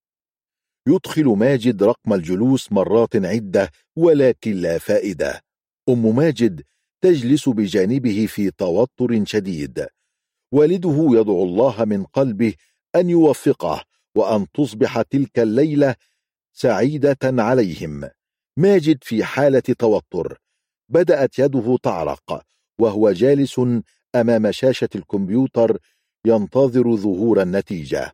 يدخل ماجد رقم الجلوس مرات عدة، ولكن لا فائدة. أم ماجد تجلس بجانبه في توتر شديد. والده يدعو الله من قلبه أن يوفقه، وأن تصبح تلك الليلة سعيدة عليهم. ماجد في حالة توتر، بدأت يده تعرق وهو جالس أمام شاشة الكمبيوتر ينتظر ظهور النتيجة.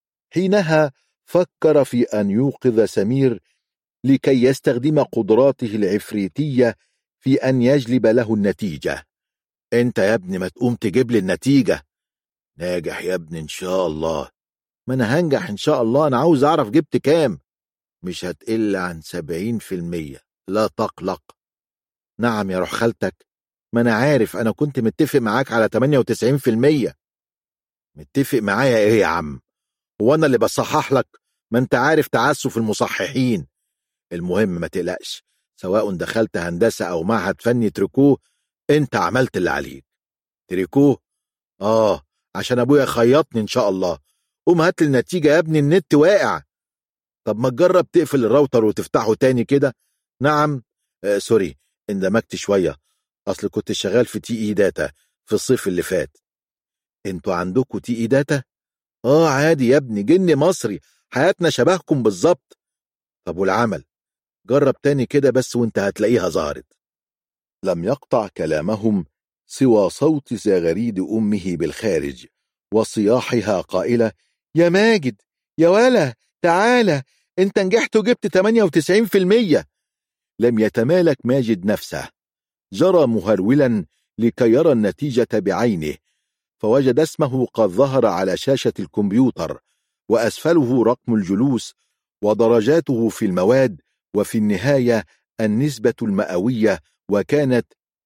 حينها فكر في أن يوقظ سمير لكي يستخدم قدراته العفريتية في أن يجلب له النتيجة. انت يا ابني ما تقوم تجيب لي النتيجة. ناجح يا ابني ان شاء الله. ما انا هنجح ان شاء الله، انا عاوز اعرف جبت كام. مش هتقل عن 70%، لا تقلق. نعم يا روح خالتك، ما انا عارف، انا كنت متفق معاك على 98%. متفق معايا ايه يا عم؟ هو انا اللي بصحح لك؟ ما انت عارف تعسف المصححين. المهم ما تقلقش، سواء دخلت هندسة او معهد فني تريكوه، انت عملت اللي عليك. تريكوه؟ عشان ابويا خيطني ان شاء الله. قوم هات لي النتيجة يا ابني، النت واقع. طب ما تجرب تقفل الراوتر وتفتحه تاني كده. نعم. سوري، اندمجت شوية، اصل كنت شغال في تي اي داتا في الصيف اللي فات. انتوا عندكوا تي اي داتا؟ عادي يا ابني، جني مصري، حياتنا شبهكم بالظبط. طب والعمل؟ جرب تاني كده بس وانت هتلاقيها ظهرت. لم يقطع كلامهم سوى صوت زغاريد أمه بالخارج، وصياحها قائلة: يا ماجد، يا ولا تعالى، انت نجحت وجبت 98%. لم يتمالك ماجد نفسه، جرى مهرولا لكي يرى النتيجة بعينه، فوجد اسمه قد ظهر على شاشة الكمبيوتر، وأسفله رقم الجلوس ودرجاته في المواد، وفي النهاية النسبة المئوية، وكانت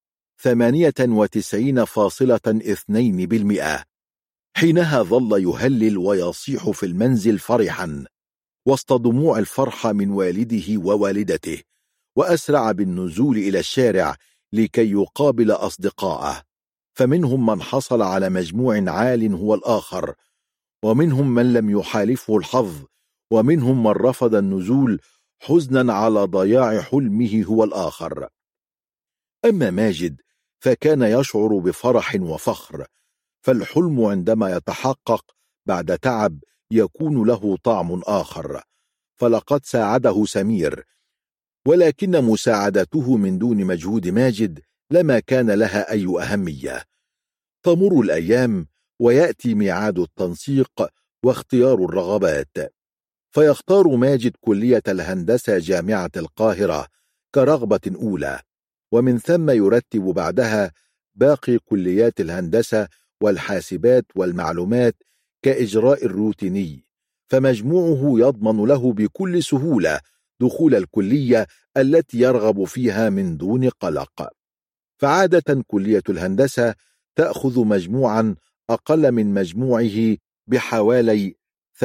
98.2%. حينها ظل يهلل ويصيح في المنزل فرحا وسط دموع الفرحة من والده ووالدته، وأسرع بالنزول إلى الشارع لكي يقابل أصدقائه، فمنهم من حصل على مجموع عال هو الآخر، ومنهم من لم يحالفه الحظ، ومنهم من رفض النزول حزنا على ضياع حلمه هو الآخر. أما ماجد فكان يشعر بفرح وفخر، فالحلم عندما يتحقق بعد تعب يكون له طعم آخر، فلقد ساعده سمير، ولكن مساعدته من دون مجهود ماجد لما كان لها أي أهمية. تمر الأيام ويأتي ميعاد التنسيق واختيار الرغبات، فيختار ماجد كلية الهندسة جامعة القاهرة كرغبة أولى، ومن ثم يرتب بعدها باقي كليات الهندسة والحاسبات والمعلومات كإجراء الروتيني، فمجموعه يضمن له بكل سهولة دخول الكلية التي يرغب فيها من دون قلق. فعادة كلية الهندسة تأخذ مجموعا أقل من مجموعه بحوالي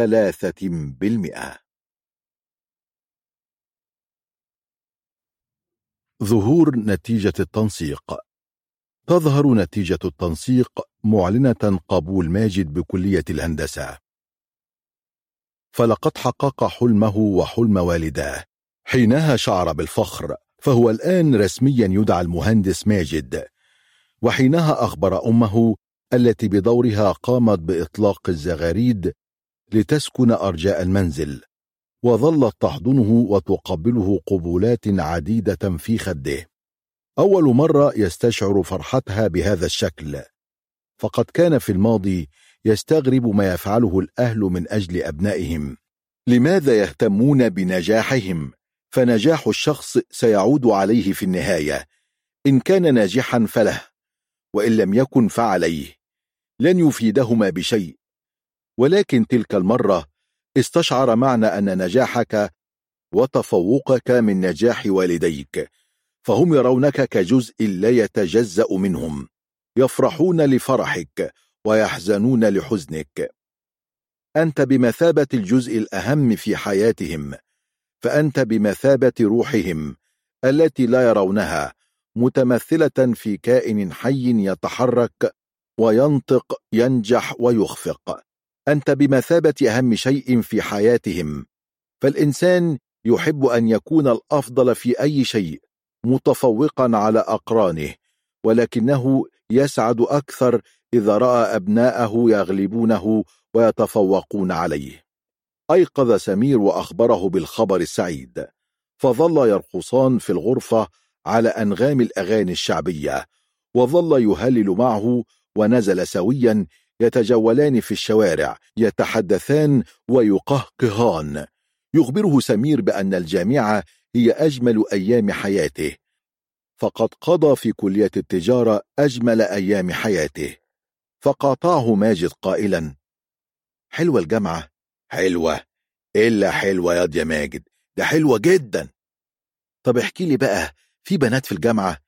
3%. ظهور نتيجة التنسيق. تظهر نتيجة التنسيق معلنة قبول ماجد بكلية الهندسة، فلقد حقق حلمه وحلم والداه. حينها شعر بالفخر، فهو الآن رسميا يدعى المهندس ماجد. وحينها أخبر أمه التي بدورها قامت بإطلاق الزغاريد لتسكن أرجاء المنزل، وظلت تحضنه وتقبله قبولات عديدة في خده. أول مرة يستشعر فرحتها بهذا الشكل، فقد كان في الماضي يستغرب ما يفعله الأهل من أجل أبنائهم. لماذا يهتمون بنجاحهم؟ فنجاح الشخص سيعود عليه في النهاية، إن كان ناجحا فله، وإن لم يكن فعليه، لن يفيدهما بشيء. ولكن تلك المرة استشعر معنى أن نجاحك وتفوقك من نجاح والديك، فهم يرونك كجزء لا يتجزأ منهم، يفرحون لفرحك ويحزنون لحزنك. أنت بمثابة الجزء الأهم في حياتهم، فأنت بمثابة روحهم التي لا يرونها، متمثلة في كائن حي يتحرك وينطق، ينجح ويخفق. أنت بمثابة أهم شيء في حياتهم، فالإنسان يحب أن يكون الأفضل في أي شيء، متفوقا على أقرانه، ولكنه يسعد أكثر إذا رأى أبناءه يغلبونه ويتفوقون عليه. أيقظ سمير وأخبره بالخبر السعيد، فظل يرقصان في الغرفة على أنغام الأغاني الشعبية، وظل يهلل معه، ونزل سويا يتجولان في الشوارع، يتحدثان ويقهقهان. يخبره سمير بأن الجامعة هي أجمل أيام حياته، فقد قضى في كلية التجارة أجمل أيام حياته. فقاطعه ماجد قائلا: حلوة الجامعة؟ حلوة إلا حلوة يا ماجد، ده حلوة جدا. طب احكي لي بقى، في بنات في الجامعة؟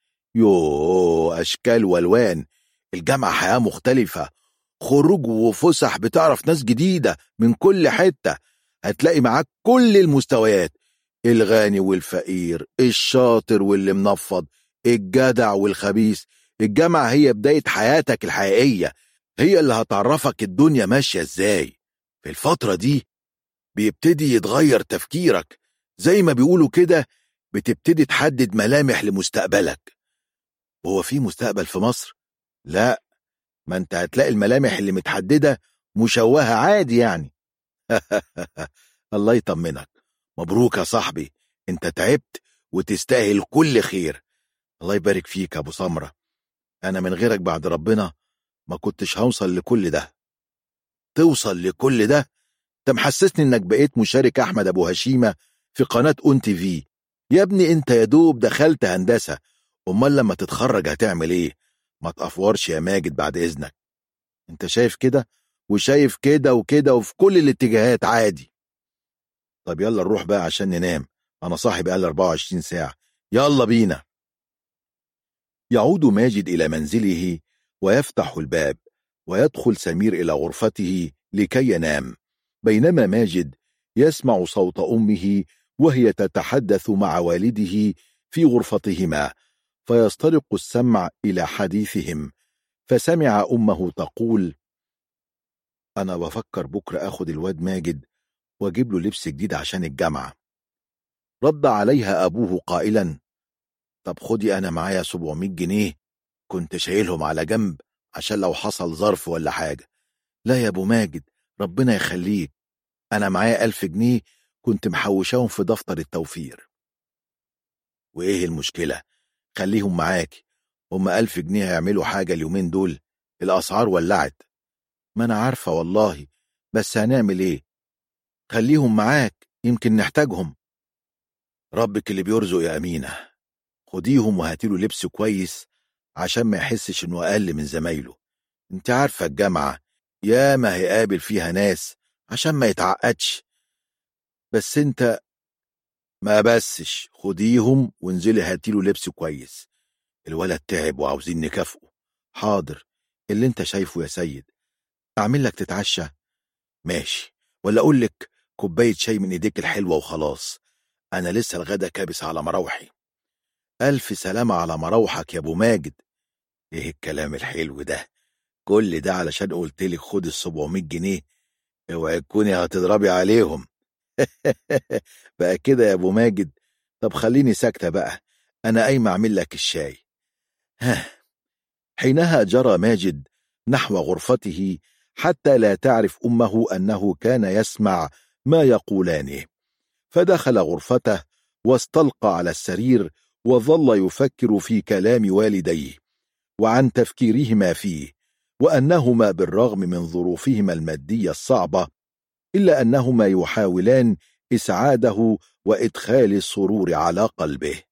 أشكال والوان، الجامعة حياة مختلفة، خروج وفسح، بتعرف ناس جديدة من كل حتة، هتلاقي معاك كل المستويات، الغني والفقير، الشاطر واللي منفض، الجدع والخبيث. الجامعة هي بداية حياتك الحقيقية، هي اللي هتعرفك الدنيا ماشية ازاي. في الفترة دي بيبتدي يتغير تفكيرك، زي ما بيقولوا كده بتبتدي تحدد ملامح لمستقبلك. وهو في مستقبل في مصر؟ لا، ما انت هتلاقي الملامح اللي متحددة مشوهة عادي يعني. الله يطمنك، مبروك يا صاحبي، انت تعبت وتستاهل كل خير. الله يبارك فيك يا ابو سمرة، انا من غيرك بعد ربنا ما كنتش هوصل لكل ده. توصل لكل ده؟ انت محسسني انك بقيت مشارك احمد ابو هشيمة في قناة اون تي في. يا ابني انت يا دوب دخلت هندسة، امال لما تتخرج هتعمل ايه؟ ما تأفورش يا ماجد بعد إذنك، انت شايف كده وشايف كده وكده وفي كل الاتجاهات عادي. طب يلا نروح بقى عشان ننام، أنا صاحي بقالي 24 ساعة، يلا بينا. يعود ماجد إلى منزله ويفتح الباب، ويدخل سمير إلى غرفته لكي ينام، بينما ماجد يسمع صوت أمه وهي تتحدث مع والده في غرفتهما، فيسترق السمع إلى حديثهم، فسمع أمه تقول: أنا بفكر بكرة أخد الواد ماجد وأجيب له لبس جديد عشان الجامعة. رد عليها أبوه قائلا: طب خدي، أنا معايا 700 جنيه كنت شايلهم على جنب عشان لو حصل ظرف ولا حاجة. لا يا أبو ماجد، ربنا يخليك، أنا معايا 1000 جنيه كنت محوشاهم في دفتر التوفير. وإيه المشكلة؟ خليهم معاك، هم 1000 جنيه هيعملوا حاجة اليومين دول؟ الأسعار ولعت. ما أنا عارفة والله، بس هنعمل إيه؟ خليهم معاك يمكن نحتاجهم. ربك اللي بيرزق يا أمينة، خديهم وهاتيله لبس كويس عشان ما يحسش إنه أقل من زمايله. انت عارفة الجامعة يا ما هيقابل فيها ناس، عشان ما يتعقدش. بس انت ما بسش، خديهم وانزلي هاتيله لبس كويس، الولد تعب وعاوزين نكافئه. حاضر، اللي انت شايفه يا سيد. اعمل لك تتعشى؟ ماشي، ولا اقول لك كوباية شاي من ايديك الحلوة وخلاص؟ انا لسه الغدا كابس على مراوحي. الف سلامة على مراوحك يا ابو ماجد. ايه الكلام الحلو ده؟ كل ده علشان قلتلك خد 700 جنيه؟ اوعي تكوني هتضربي عليهم. بقى كده يا ابو ماجد؟ طب خليني ساكتة بقى، انا قايم اعمل لك الشاي. حينها جرى ماجد نحو غرفته حتى لا تعرف أمه أنه كان يسمع ما يقولانه، فدخل غرفته واستلقى على السرير وظل يفكر في كلام والديه وعن تفكيرهما فيه، وأنهما بالرغم من ظروفهما المادية الصعبة إلا أنهما يحاولان إسعاده وإدخال السرور على قلبه.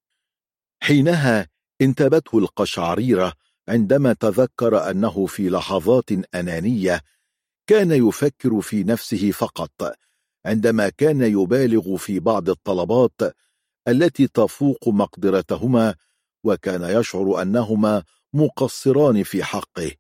حينها انتابته القشعريرة عندما تذكر أنه في لحظات أنانية كان يفكر في نفسه فقط، عندما كان يبالغ في بعض الطلبات التي تفوق مقدرتهما، وكان يشعر أنهما مقصران في حقه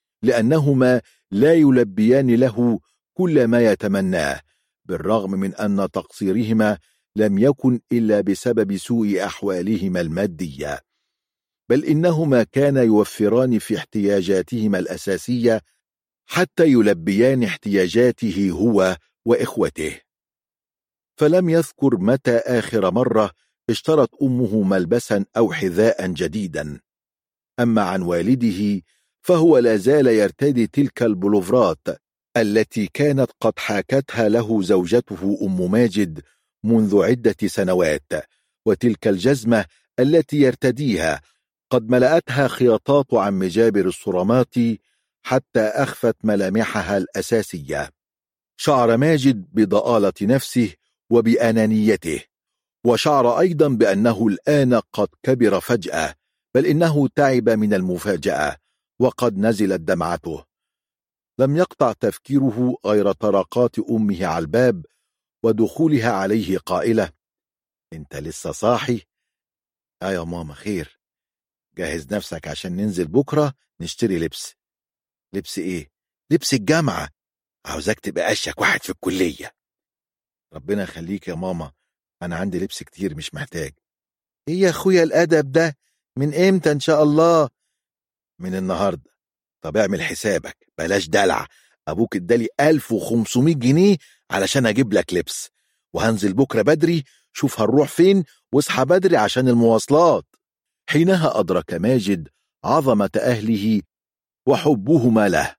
لأنهما لا يلبيان له كل ما يتمناه، بالرغم من أن تقصيرهما لم يكن إلا بسبب سوء أحوالهما المادية، بل إنهما كانا يوفران في احتياجاتهما الأساسية حتى يلبيان احتياجاته هو وإخوته. فلم يذكر متى آخر مرة اشترت أمه ملبسا أو حذاء جديدا. أما عن والده فهو لا زال يرتدي تلك البلوفرات التي كانت قد حاكتها له زوجته أم ماجد منذ عدة سنوات، وتلك الجزمة التي يرتديها قد ملأتها خياطات عم جابر الصراماتي حتى أخفت ملامحها الأساسية. شعر ماجد بضآلة نفسه وبأنانيته، وشعر أيضا بأنه الآن قد كبر فجأة، بل إنه تعب من المفاجأة وقد نزلت دمعته. لم يقطع تفكيره غير طرقات أمه على الباب ودخولها عليه قائلة: انت لسه صاحي؟ يا ماما خير، جهز نفسك عشان ننزل بكرة نشتري لبس. لبس ايه؟ لبس الجامعة، عاوزك تبقى أشيك واحد في الكلية. ربنا يخليك يا ماما، أنا عندي لبس كتير مش محتاج. ايه يا أخويا الأدب ده؟ من امتى إن شاء الله؟ من النهاردة. طب اعمل حسابك، بلاش دلع، أبوك ادالي 1500 جنيه علشان أجيب لك لبس، وهنزل بكرة بدري، شوف هنروح فين واصحى بدري عشان المواصلات. حينها أدرك ماجد عظمة أهله وحبهما له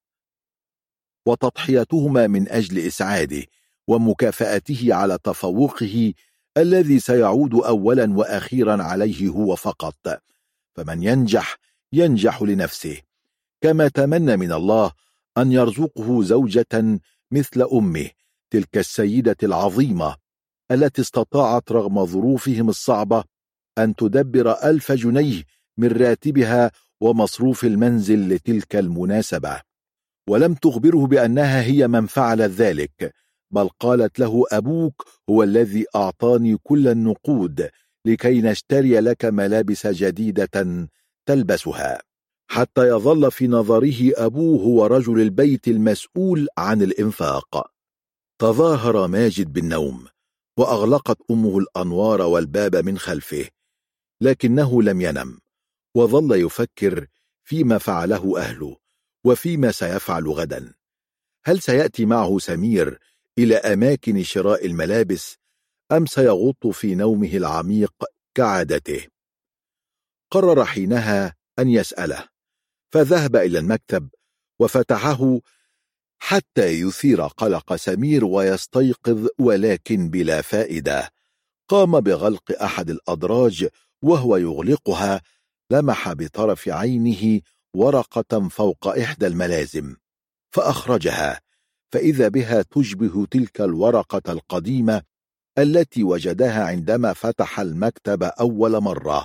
وتضحيتهما من أجل إسعاده ومكافأته على تفوقه الذي سيعود أولا وأخيرا عليه هو فقط، فمن ينجح لنفسه، كما تمنى من الله أن يرزقه زوجة مثل أمه، تلك السيدة العظيمة التي استطاعت رغم ظروفهم الصعبة أن تدبر 1000 جنيه من راتبها ومصروف المنزل لتلك المناسبة، ولم تخبره بأنها هي من فعلت ذلك، بل قالت له: أبوك هو الذي أعطاني كل النقود لكي نشتري لك ملابس جديدة تلبسها، حتى يظل في نظره أبوه هو رجل البيت المسؤول عن الإنفاق. تظاهر ماجد بالنوم، وأغلقت أمه الأنوار والباب من خلفه، لكنه لم ينم، وظل يفكر فيما فعله أهله وفيما سيفعل غدا. هل سيأتي معه سمير إلى أماكن شراء الملابس، أم سيغط في نومه العميق كعادته؟ قرر حينها أن يسأله، فذهب إلى المكتب وفتحه حتى يثير قلق سمير ويستيقظ، ولكن بلا فائدة. قام بغلق أحد الأدراج، وهو يغلقها لمح بطرف عينه ورقة فوق إحدى الملازم، فأخرجها، فإذا بها تشبه تلك الورقة القديمة التي وجدها عندما فتح المكتب أول مرة،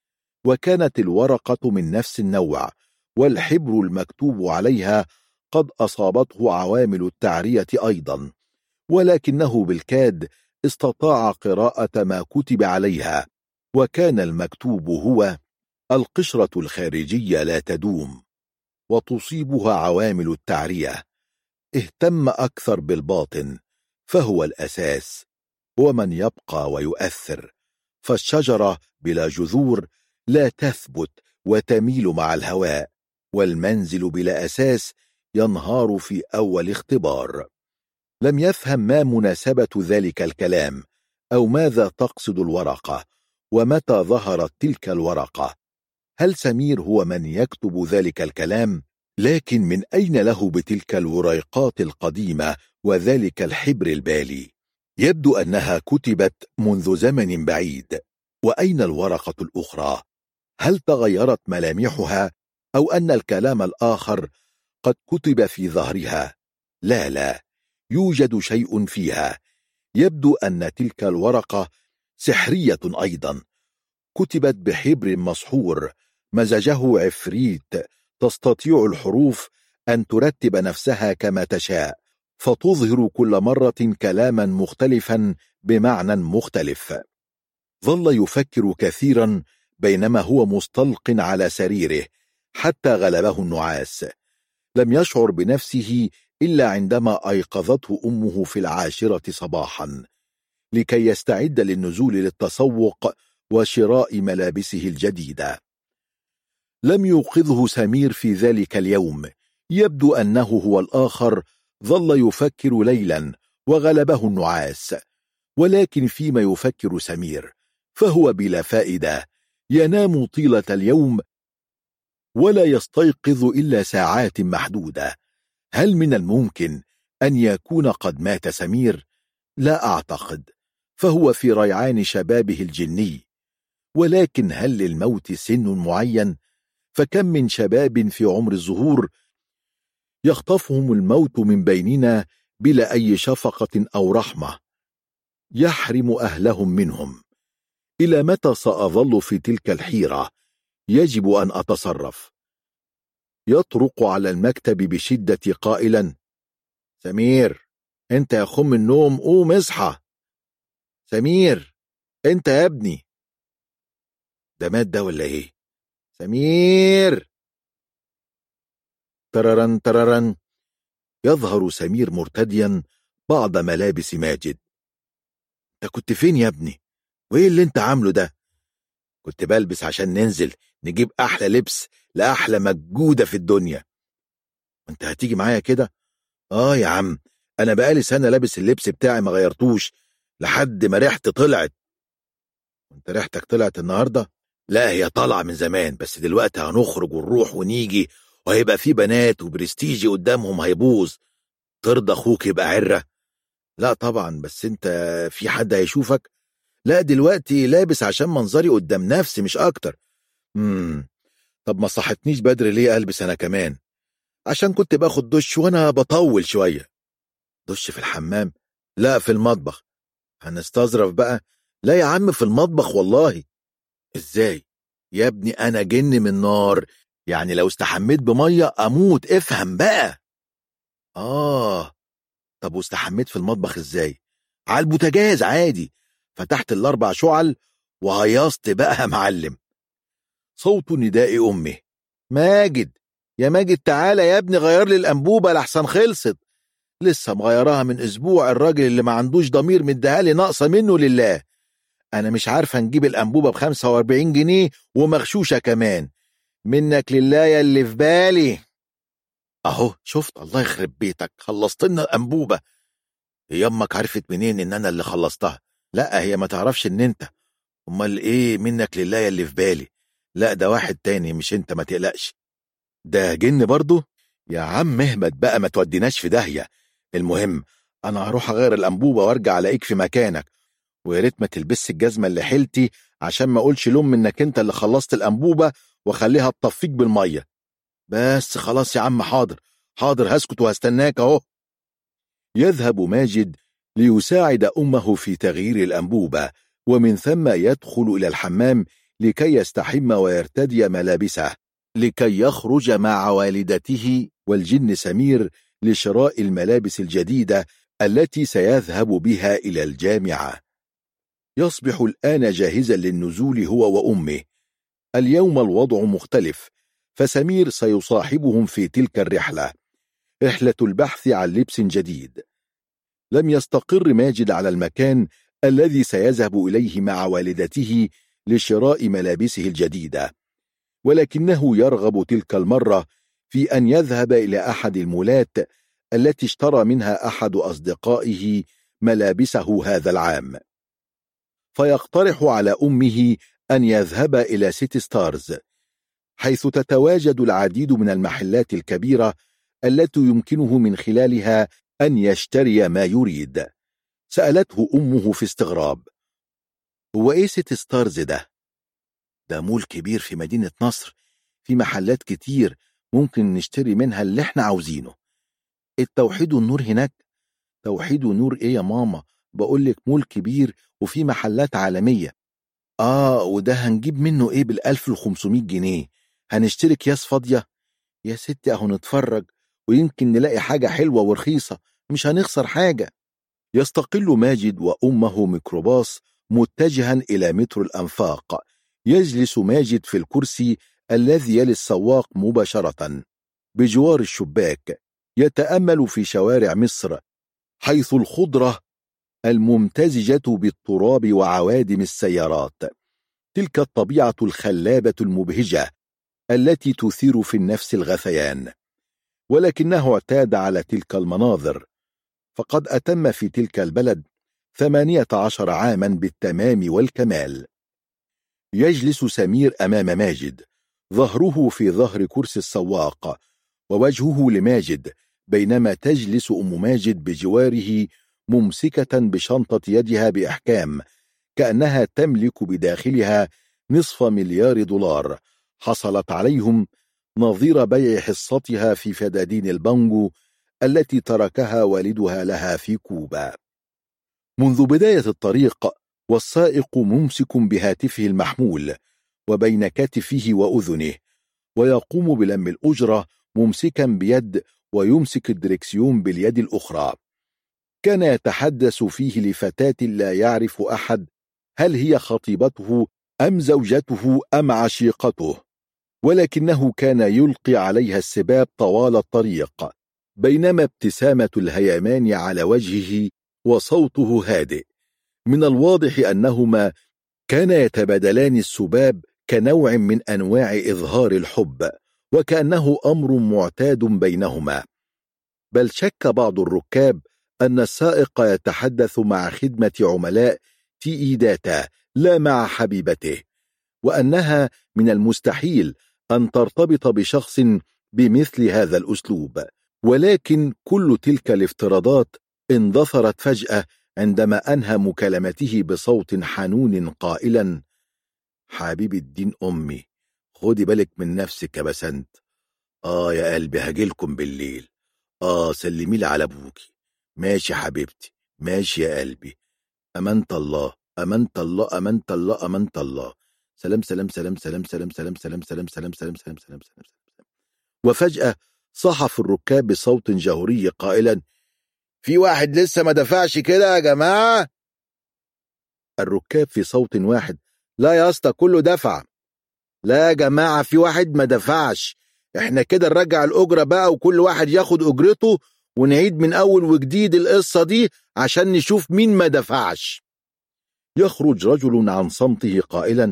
وكانت الورقة من نفس النوع، والحبر المكتوب عليها قد أصابته عوامل التعرية أيضا، ولكنه بالكاد استطاع قراءة ما كتب عليها، وكان المكتوب هو: القشرة الخارجية لا تدوم وتصيبها عوامل التعرية. اهتم أكثر بالباطن، فهو الأساس، ومن يبقى ويؤثر، فالشجرة بلا جذور لا تثبت وتميل مع الهواء، والمنزل بلا أساس ينهار في أول اختبار. لم يفهم ما مناسبة ذلك الكلام، أو ماذا تقصد الورقة، ومتى ظهرت تلك الورقة. هل سمير هو من يكتب ذلك الكلام؟ لكن من أين له بتلك الوريقات القديمة وذلك الحبر البالي؟ يبدو أنها كتبت منذ زمن بعيد. وأين الورقة الأخرى؟ هل تغيرت ملامحها، أو أن الكلام الآخر قد كتب في ظهرها؟ لا، يوجد شيء فيها. يبدو أن تلك الورقة سحرية أيضا، كتبت بحبر مسحور مزجه عفريت، تستطيع الحروف أن ترتب نفسها كما تشاء، فتظهر كل مرة كلاما مختلفا بمعنى مختلف. ظل يفكر كثيرا بينما هو مستلق على سريره، حتى غلبه النعاس. لم يشعر بنفسه إلا عندما أيقظته أمه في 10 صباحا، لكي يستعد للنزول للتسوق وشراء ملابسه الجديدة. لم يوقظه سمير في ذلك اليوم، يبدو أنه هو الآخر. ظل يفكر ليلا وغلبه النعاس، ولكن فيما يفكر سمير فهو بلا فائدة. ينام طيلة اليوم ولا يستيقظ إلا ساعات محدودة. هل من الممكن أن يكون قد مات سمير؟ لا أعتقد، فهو في ريعان شبابه الجني. ولكن هل للموت سن معين؟ فكم من شباب في عمر الزهور يخطفهم الموت من بيننا بلا أي شفقة أو رحمة، يحرم أهلهم منهم. إلى متى سأظل في تلك الحيرة؟ يجب أن أتصرف. يطرق على المكتب بشدة قائلا: سمير، أنت يا خم النوم، قوم اصحى. سمير، أنت يا ابني. ده مات ده ولا ايه؟ سمير. تررن تررن. يظهر سمير مرتديا بعض ملابس ماجد. انت كنت فين يا ابني؟ وايه اللي انت عامله ده؟ كنت بلبس عشان ننزل نجيب احلى لبس لاحلى مجودة في الدنيا. انت هتيجي معايا كده؟ يا عم، انا بقالي سنة لابس اللبس بتاعي ما غيرتوش لحد ما ريحتي طلعت. وانت ريحتك طلعت النهاردة؟ لا، هي طالعة من زمان، بس دلوقتي هنخرج ونروح ونيجي، وهيبقى في بنات وبرستيجي قدامهم هيبوظ. ترضى اخوك يبقى عرة؟ لا طبعا، بس انت في حد هيشوفك؟ لا، دلوقتي لابس عشان منظري قدام نفسي مش اكتر. طب ما صحتنيش بدري ليه البس انا كمان؟ عشان كنت باخد دش وانا بطول شوية. دش في الحمام؟ لا، في المطبخ. هنستظرف بقى؟ لا يا عم، في المطبخ والله. ازاي؟ يا ابني انا جن من نار، يعني لو استحميت بمية أموت، افهم بقى. طب واستحميت في المطبخ ازاي؟ على البوتاجاز عادي، فتحت ال4 شعل وهيصت بقى يا معلم. صوت نداء أمي: ماجد، يا ماجد تعالى يا ابني غير لي الأنبوبة لحسن خلصت. لسه مغيراها من أسبوع، الراجل اللي ما عندوش ضمير مديها لي ناقصة منه لله. أنا مش عارفة نجيب الأنبوبة ب45 جنيه ومغشوشة كمان. منك لله يا اللي في بالي. أهو شفت، الله يخرب بيتك، خلصت لنا الأنبوبة. هي أمك عرفت منين إن أنا اللي خلصتها؟ لا، هي ما تعرفش إن أنت. أمال إيه منك لله يا اللي في بالي؟ لا، ده واحد تاني مش أنت، ما تقلقش. ده جن برضو؟ يا عم اهمد بقى، ما توديناش في داهية. المهم أنا هروح أغير الأنبوبة وأرجع ألاقيك في مكانك. ويا ريت ما تلبسش الجزمة اللي حيلتي، عشان ما أقولش لأم إنك أنت اللي خلصت الأنبوبة وخليها تطفيك بالمية. بس خلاص يا عم، حاضر حاضر، هسكت وهستناك أهو. يذهب ماجد ليساعد أمه في تغيير الأنبوبة، ومن ثم يدخل إلى الحمام لكي يستحم ويرتدي ملابسه، لكي يخرج مع والدته والجن سمير لشراء الملابس الجديدة التي سيذهب بها إلى الجامعة. يصبح الآن جاهزا للنزول هو وأمه. اليوم الوضع مختلف، فسمير سيصاحبهم في تلك الرحلة، رحلة البحث عن لبس جديد. لم يستقر ماجد على المكان الذي سيذهب إليه مع والدته لشراء ملابسه الجديدة، ولكنه يرغب تلك المرة في أن يذهب إلى أحد المولات التي اشترى منها أحد أصدقائه ملابسه هذا العام، فيقترح على أمه أن يذهب إلى سيتي ستارز، حيث تتواجد العديد من المحلات الكبيرة التي يمكنه من خلالها أن يشتري ما يريد. سألته أمه في استغراب: هو إيه سيتي ستارز ده؟ ده مول كبير في مدينة نصر، في محلات كتير ممكن نشتري منها اللي احنا عاوزينه. التوحيد والنور هناك؟ توحيد ونور ايه يا ماما؟ بقولك مول كبير وفي محلات عالمية. وده هنجيب منه ايه ب1500 جنيه؟ هنشتري اكياس فاضية؟ يا ستي اهو نتفرج، ويمكن نلاقي حاجة حلوة ورخيصة، مش هنخسر حاجة. يستقل ماجد وأمه ميكروباص متجها إلى مترو الأنفاق. يجلس ماجد في الكرسي الذي يلي السواق مباشرة بجوار الشباك، يتأمل في شوارع مصر، حيث الخضرة الممتزجة بالتراب وعوادم السيارات، تلك الطبيعة الخلابة المبهجة التي تثير في النفس الغثيان. ولكنه اعتاد على تلك المناظر، فقد أتم في تلك البلد 18 عاما بالتمام والكمال. يجلس سمير أمام ماجد، ظهره في ظهر كرسي السواق ووجهه لماجد، بينما تجلس أم ماجد بجواره ممسكة بشنطة يدها بإحكام، كأنها تملك بداخلها $500,000,000 حصلت عليهم نظير بيع حصتها في فدادين البانجو التي تركها والدها لها في كوبا. منذ بداية الطريق والسائق ممسك بهاتفه المحمول وبين كتفه وأذنه، ويقوم بلم الأجرة ممسكا بيد ويمسك الدركسيون باليد الأخرى. كان يتحدث فيه لفتاة لا يعرف أحد هل هي خطيبته أم زوجته أم عشيقته، ولكنه كان يلقي عليها السباب طوال الطريق، بينما ابتسامة الهيمان على وجهه وصوته هادئ. من الواضح أنهما كان يتبادلان السباب كنوع من أنواع إظهار الحب، وكأنه أمر معتاد بينهما. بل شك بعض الركاب أن السائق يتحدث مع خدمة عملاء في إيداتا لا مع حبيبته، وأنها من المستحيل أن ترتبط بشخص بمثل هذا الأسلوب. ولكن كل تلك الافتراضات اندثرت فجأة عندما أنهى مكالمته بصوت حنون قائلا: حبيب الدين أمي، خدي بالك من نفسك يا بسنت. يا قلبي هجيلكم بالليل. سلميلي على أبوكي. ماشي حبيبتي، ماشي يا قلبي. أمنت الله، أمنت الله، أمنت الله، أمنت الله. سلام سلام سلام سلام سلام سلام سلام سلام سلام سلام سلام سلام سلام. وفجأة صحف الركاب بصوت جهوري قائلا: في واحد لسه ما دفعش كده يا جماعة؟ الركاب في صوت واحد: لا يا اسطى كله دفع. لا يا جماعة في واحد ما دفعش، احنا كده نرجع الأجرة بقى وكل واحد ياخد أجرته ونعيد من أول وجديد القصة دي عشان نشوف مين ما دفعش. يخرج رجل عن صمته قائلا: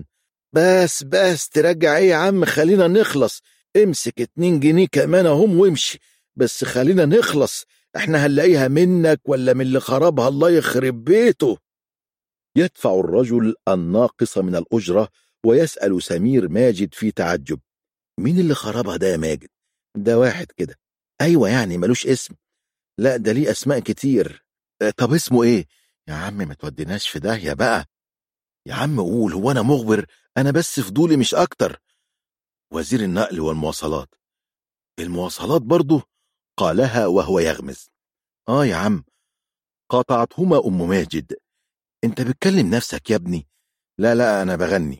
بس ترجع ايه يا عم، خلينا نخلص، امسك 2 جنيه كمان اهم وامشي، بس خلينا نخلص، احنا هنلاقيها منك ولا من اللي خربها الله يخرب بيته. يدفع الرجل الناقص من الأجرة ويسأل سمير ماجد في تعجب: مين اللي خربها ده يا ماجد؟ ده واحد كده. ايوه يعني ملوش اسم؟ لا ده ليه اسماء كتير. طب اسمه ايه؟ يا عم ما توديناش في داهية بقى. يا عم قول، هو انا مخبر؟ انا بس فضولي مش اكتر. وزير النقل والمواصلات. المواصلات برضه؟ قالها وهو يغمز. يا عم. قاطعتهما ام ماجد: انت بتكلم نفسك يا ابني؟ لا انا بغني.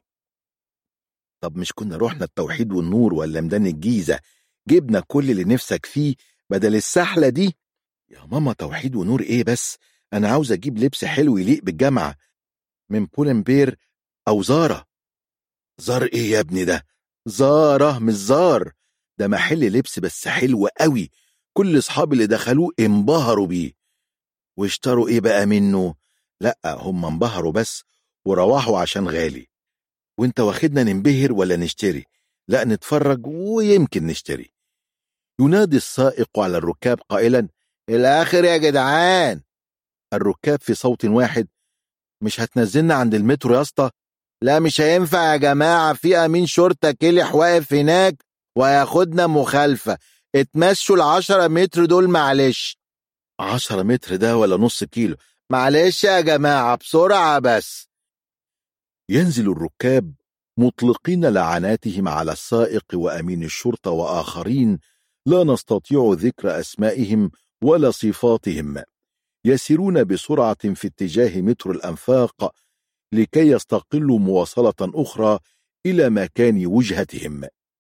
طب مش كنا رحنا التوحيد والنور ولا ميدان الجيزة جبنا كل اللي نفسك فيه بدل السحلة دي؟ يا ماما توحيد ونور ايه بس، انا عاوز اجيب لبس حلو يليق بالجامعة من بولمبير او زارة. زار ايه يا ابني ده؟ زارة مش زار، ده محل لبس بس حلو قوي، كل اصحابي اللي دخلوه انبهروا بيه. واشتروا ايه بقى منه؟ لا هم انبهروا بس وروحوا عشان غالي. وانت واخدنا ننبهر ولا نشتري؟ لا نتفرج ويمكن نشتري. ينادي السائق على الركاب قائلا: الاخر يا جدعان. الركاب في صوت واحد: مش هتنزلنا عند المترو يا اسطى؟ لا مش هينفع يا جماعة، في امين شرطة كلح واقف هناك وهياخدنا مخالفة، اتمشوا 10 متر دول معلش. 10 متر ده ولا نص كيلو؟ معلش يا جماعة بسرعة بس. ينزل الركاب مطلقين لعناتهم على السائق وأمين الشرطة وآخرين لا نستطيع ذكر أسمائهم ولا صفاتهم، يسيرون بسرعة في اتجاه مترو الأنفاق لكي يستقلوا مواصلة أخرى إلى مكان وجهتهم.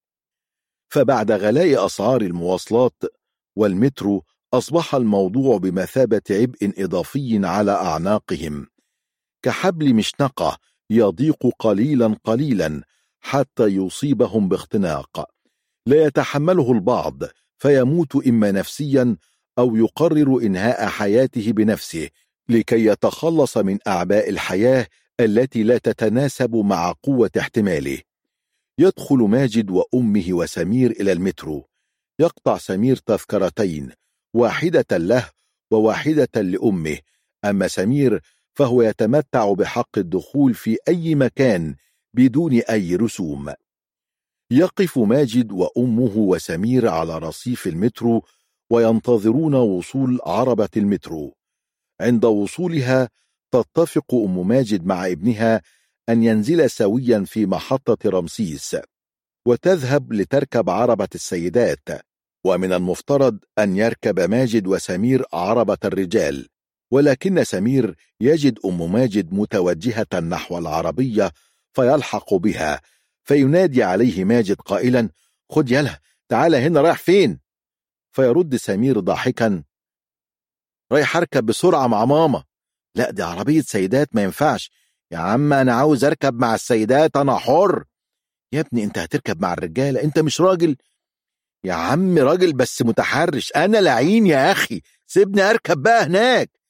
فبعد غلاء أسعار المواصلات والمترو أصبح الموضوع بمثابة عبء إضافي على أعناقهم، كحبل مشنقة يضيق قليلا قليلا حتى يصيبهم باختناق لا يتحمله البعض فيموت إما نفسيا أو يقرر إنهاء حياته بنفسه لكي يتخلص من أعباء الحياة التي لا تتناسب مع قوة احتماله. يدخل ماجد وأمه وسمير إلى المترو. يقطع سمير تذكرتين، واحدة له وواحدة لأمه، أما سمير فهو يتمتع بحق الدخول في أي مكان بدون أي رسوم. يقف ماجد وأمه وسمير على رصيف المترو وينتظرون وصول عربة المترو. عند وصولها تتفق أم ماجد مع ابنها أن ينزل سويا في محطة رمسيس وتذهب لتركب عربة السيدات، ومن المفترض أن يركب ماجد وسمير عربة الرجال، ولكن سمير يجد أم ماجد متوجهة نحو العربية فيلحق بها، فينادي عليه ماجد قائلا: خد يلا تعال هنا، رايح فين؟ فيرد سمير ضاحكا: رايح اركب بسرعة مع ماما. لا دي عربية سيدات ما ينفعش. يا عم انا عاوز اركب مع السيدات، انا حر. يا ابني انت هتركب مع الرجالة، انت مش راجل؟ يا عم راجل بس متحرش، انا لعين يا اخي، سيبني اركب بقى هناك.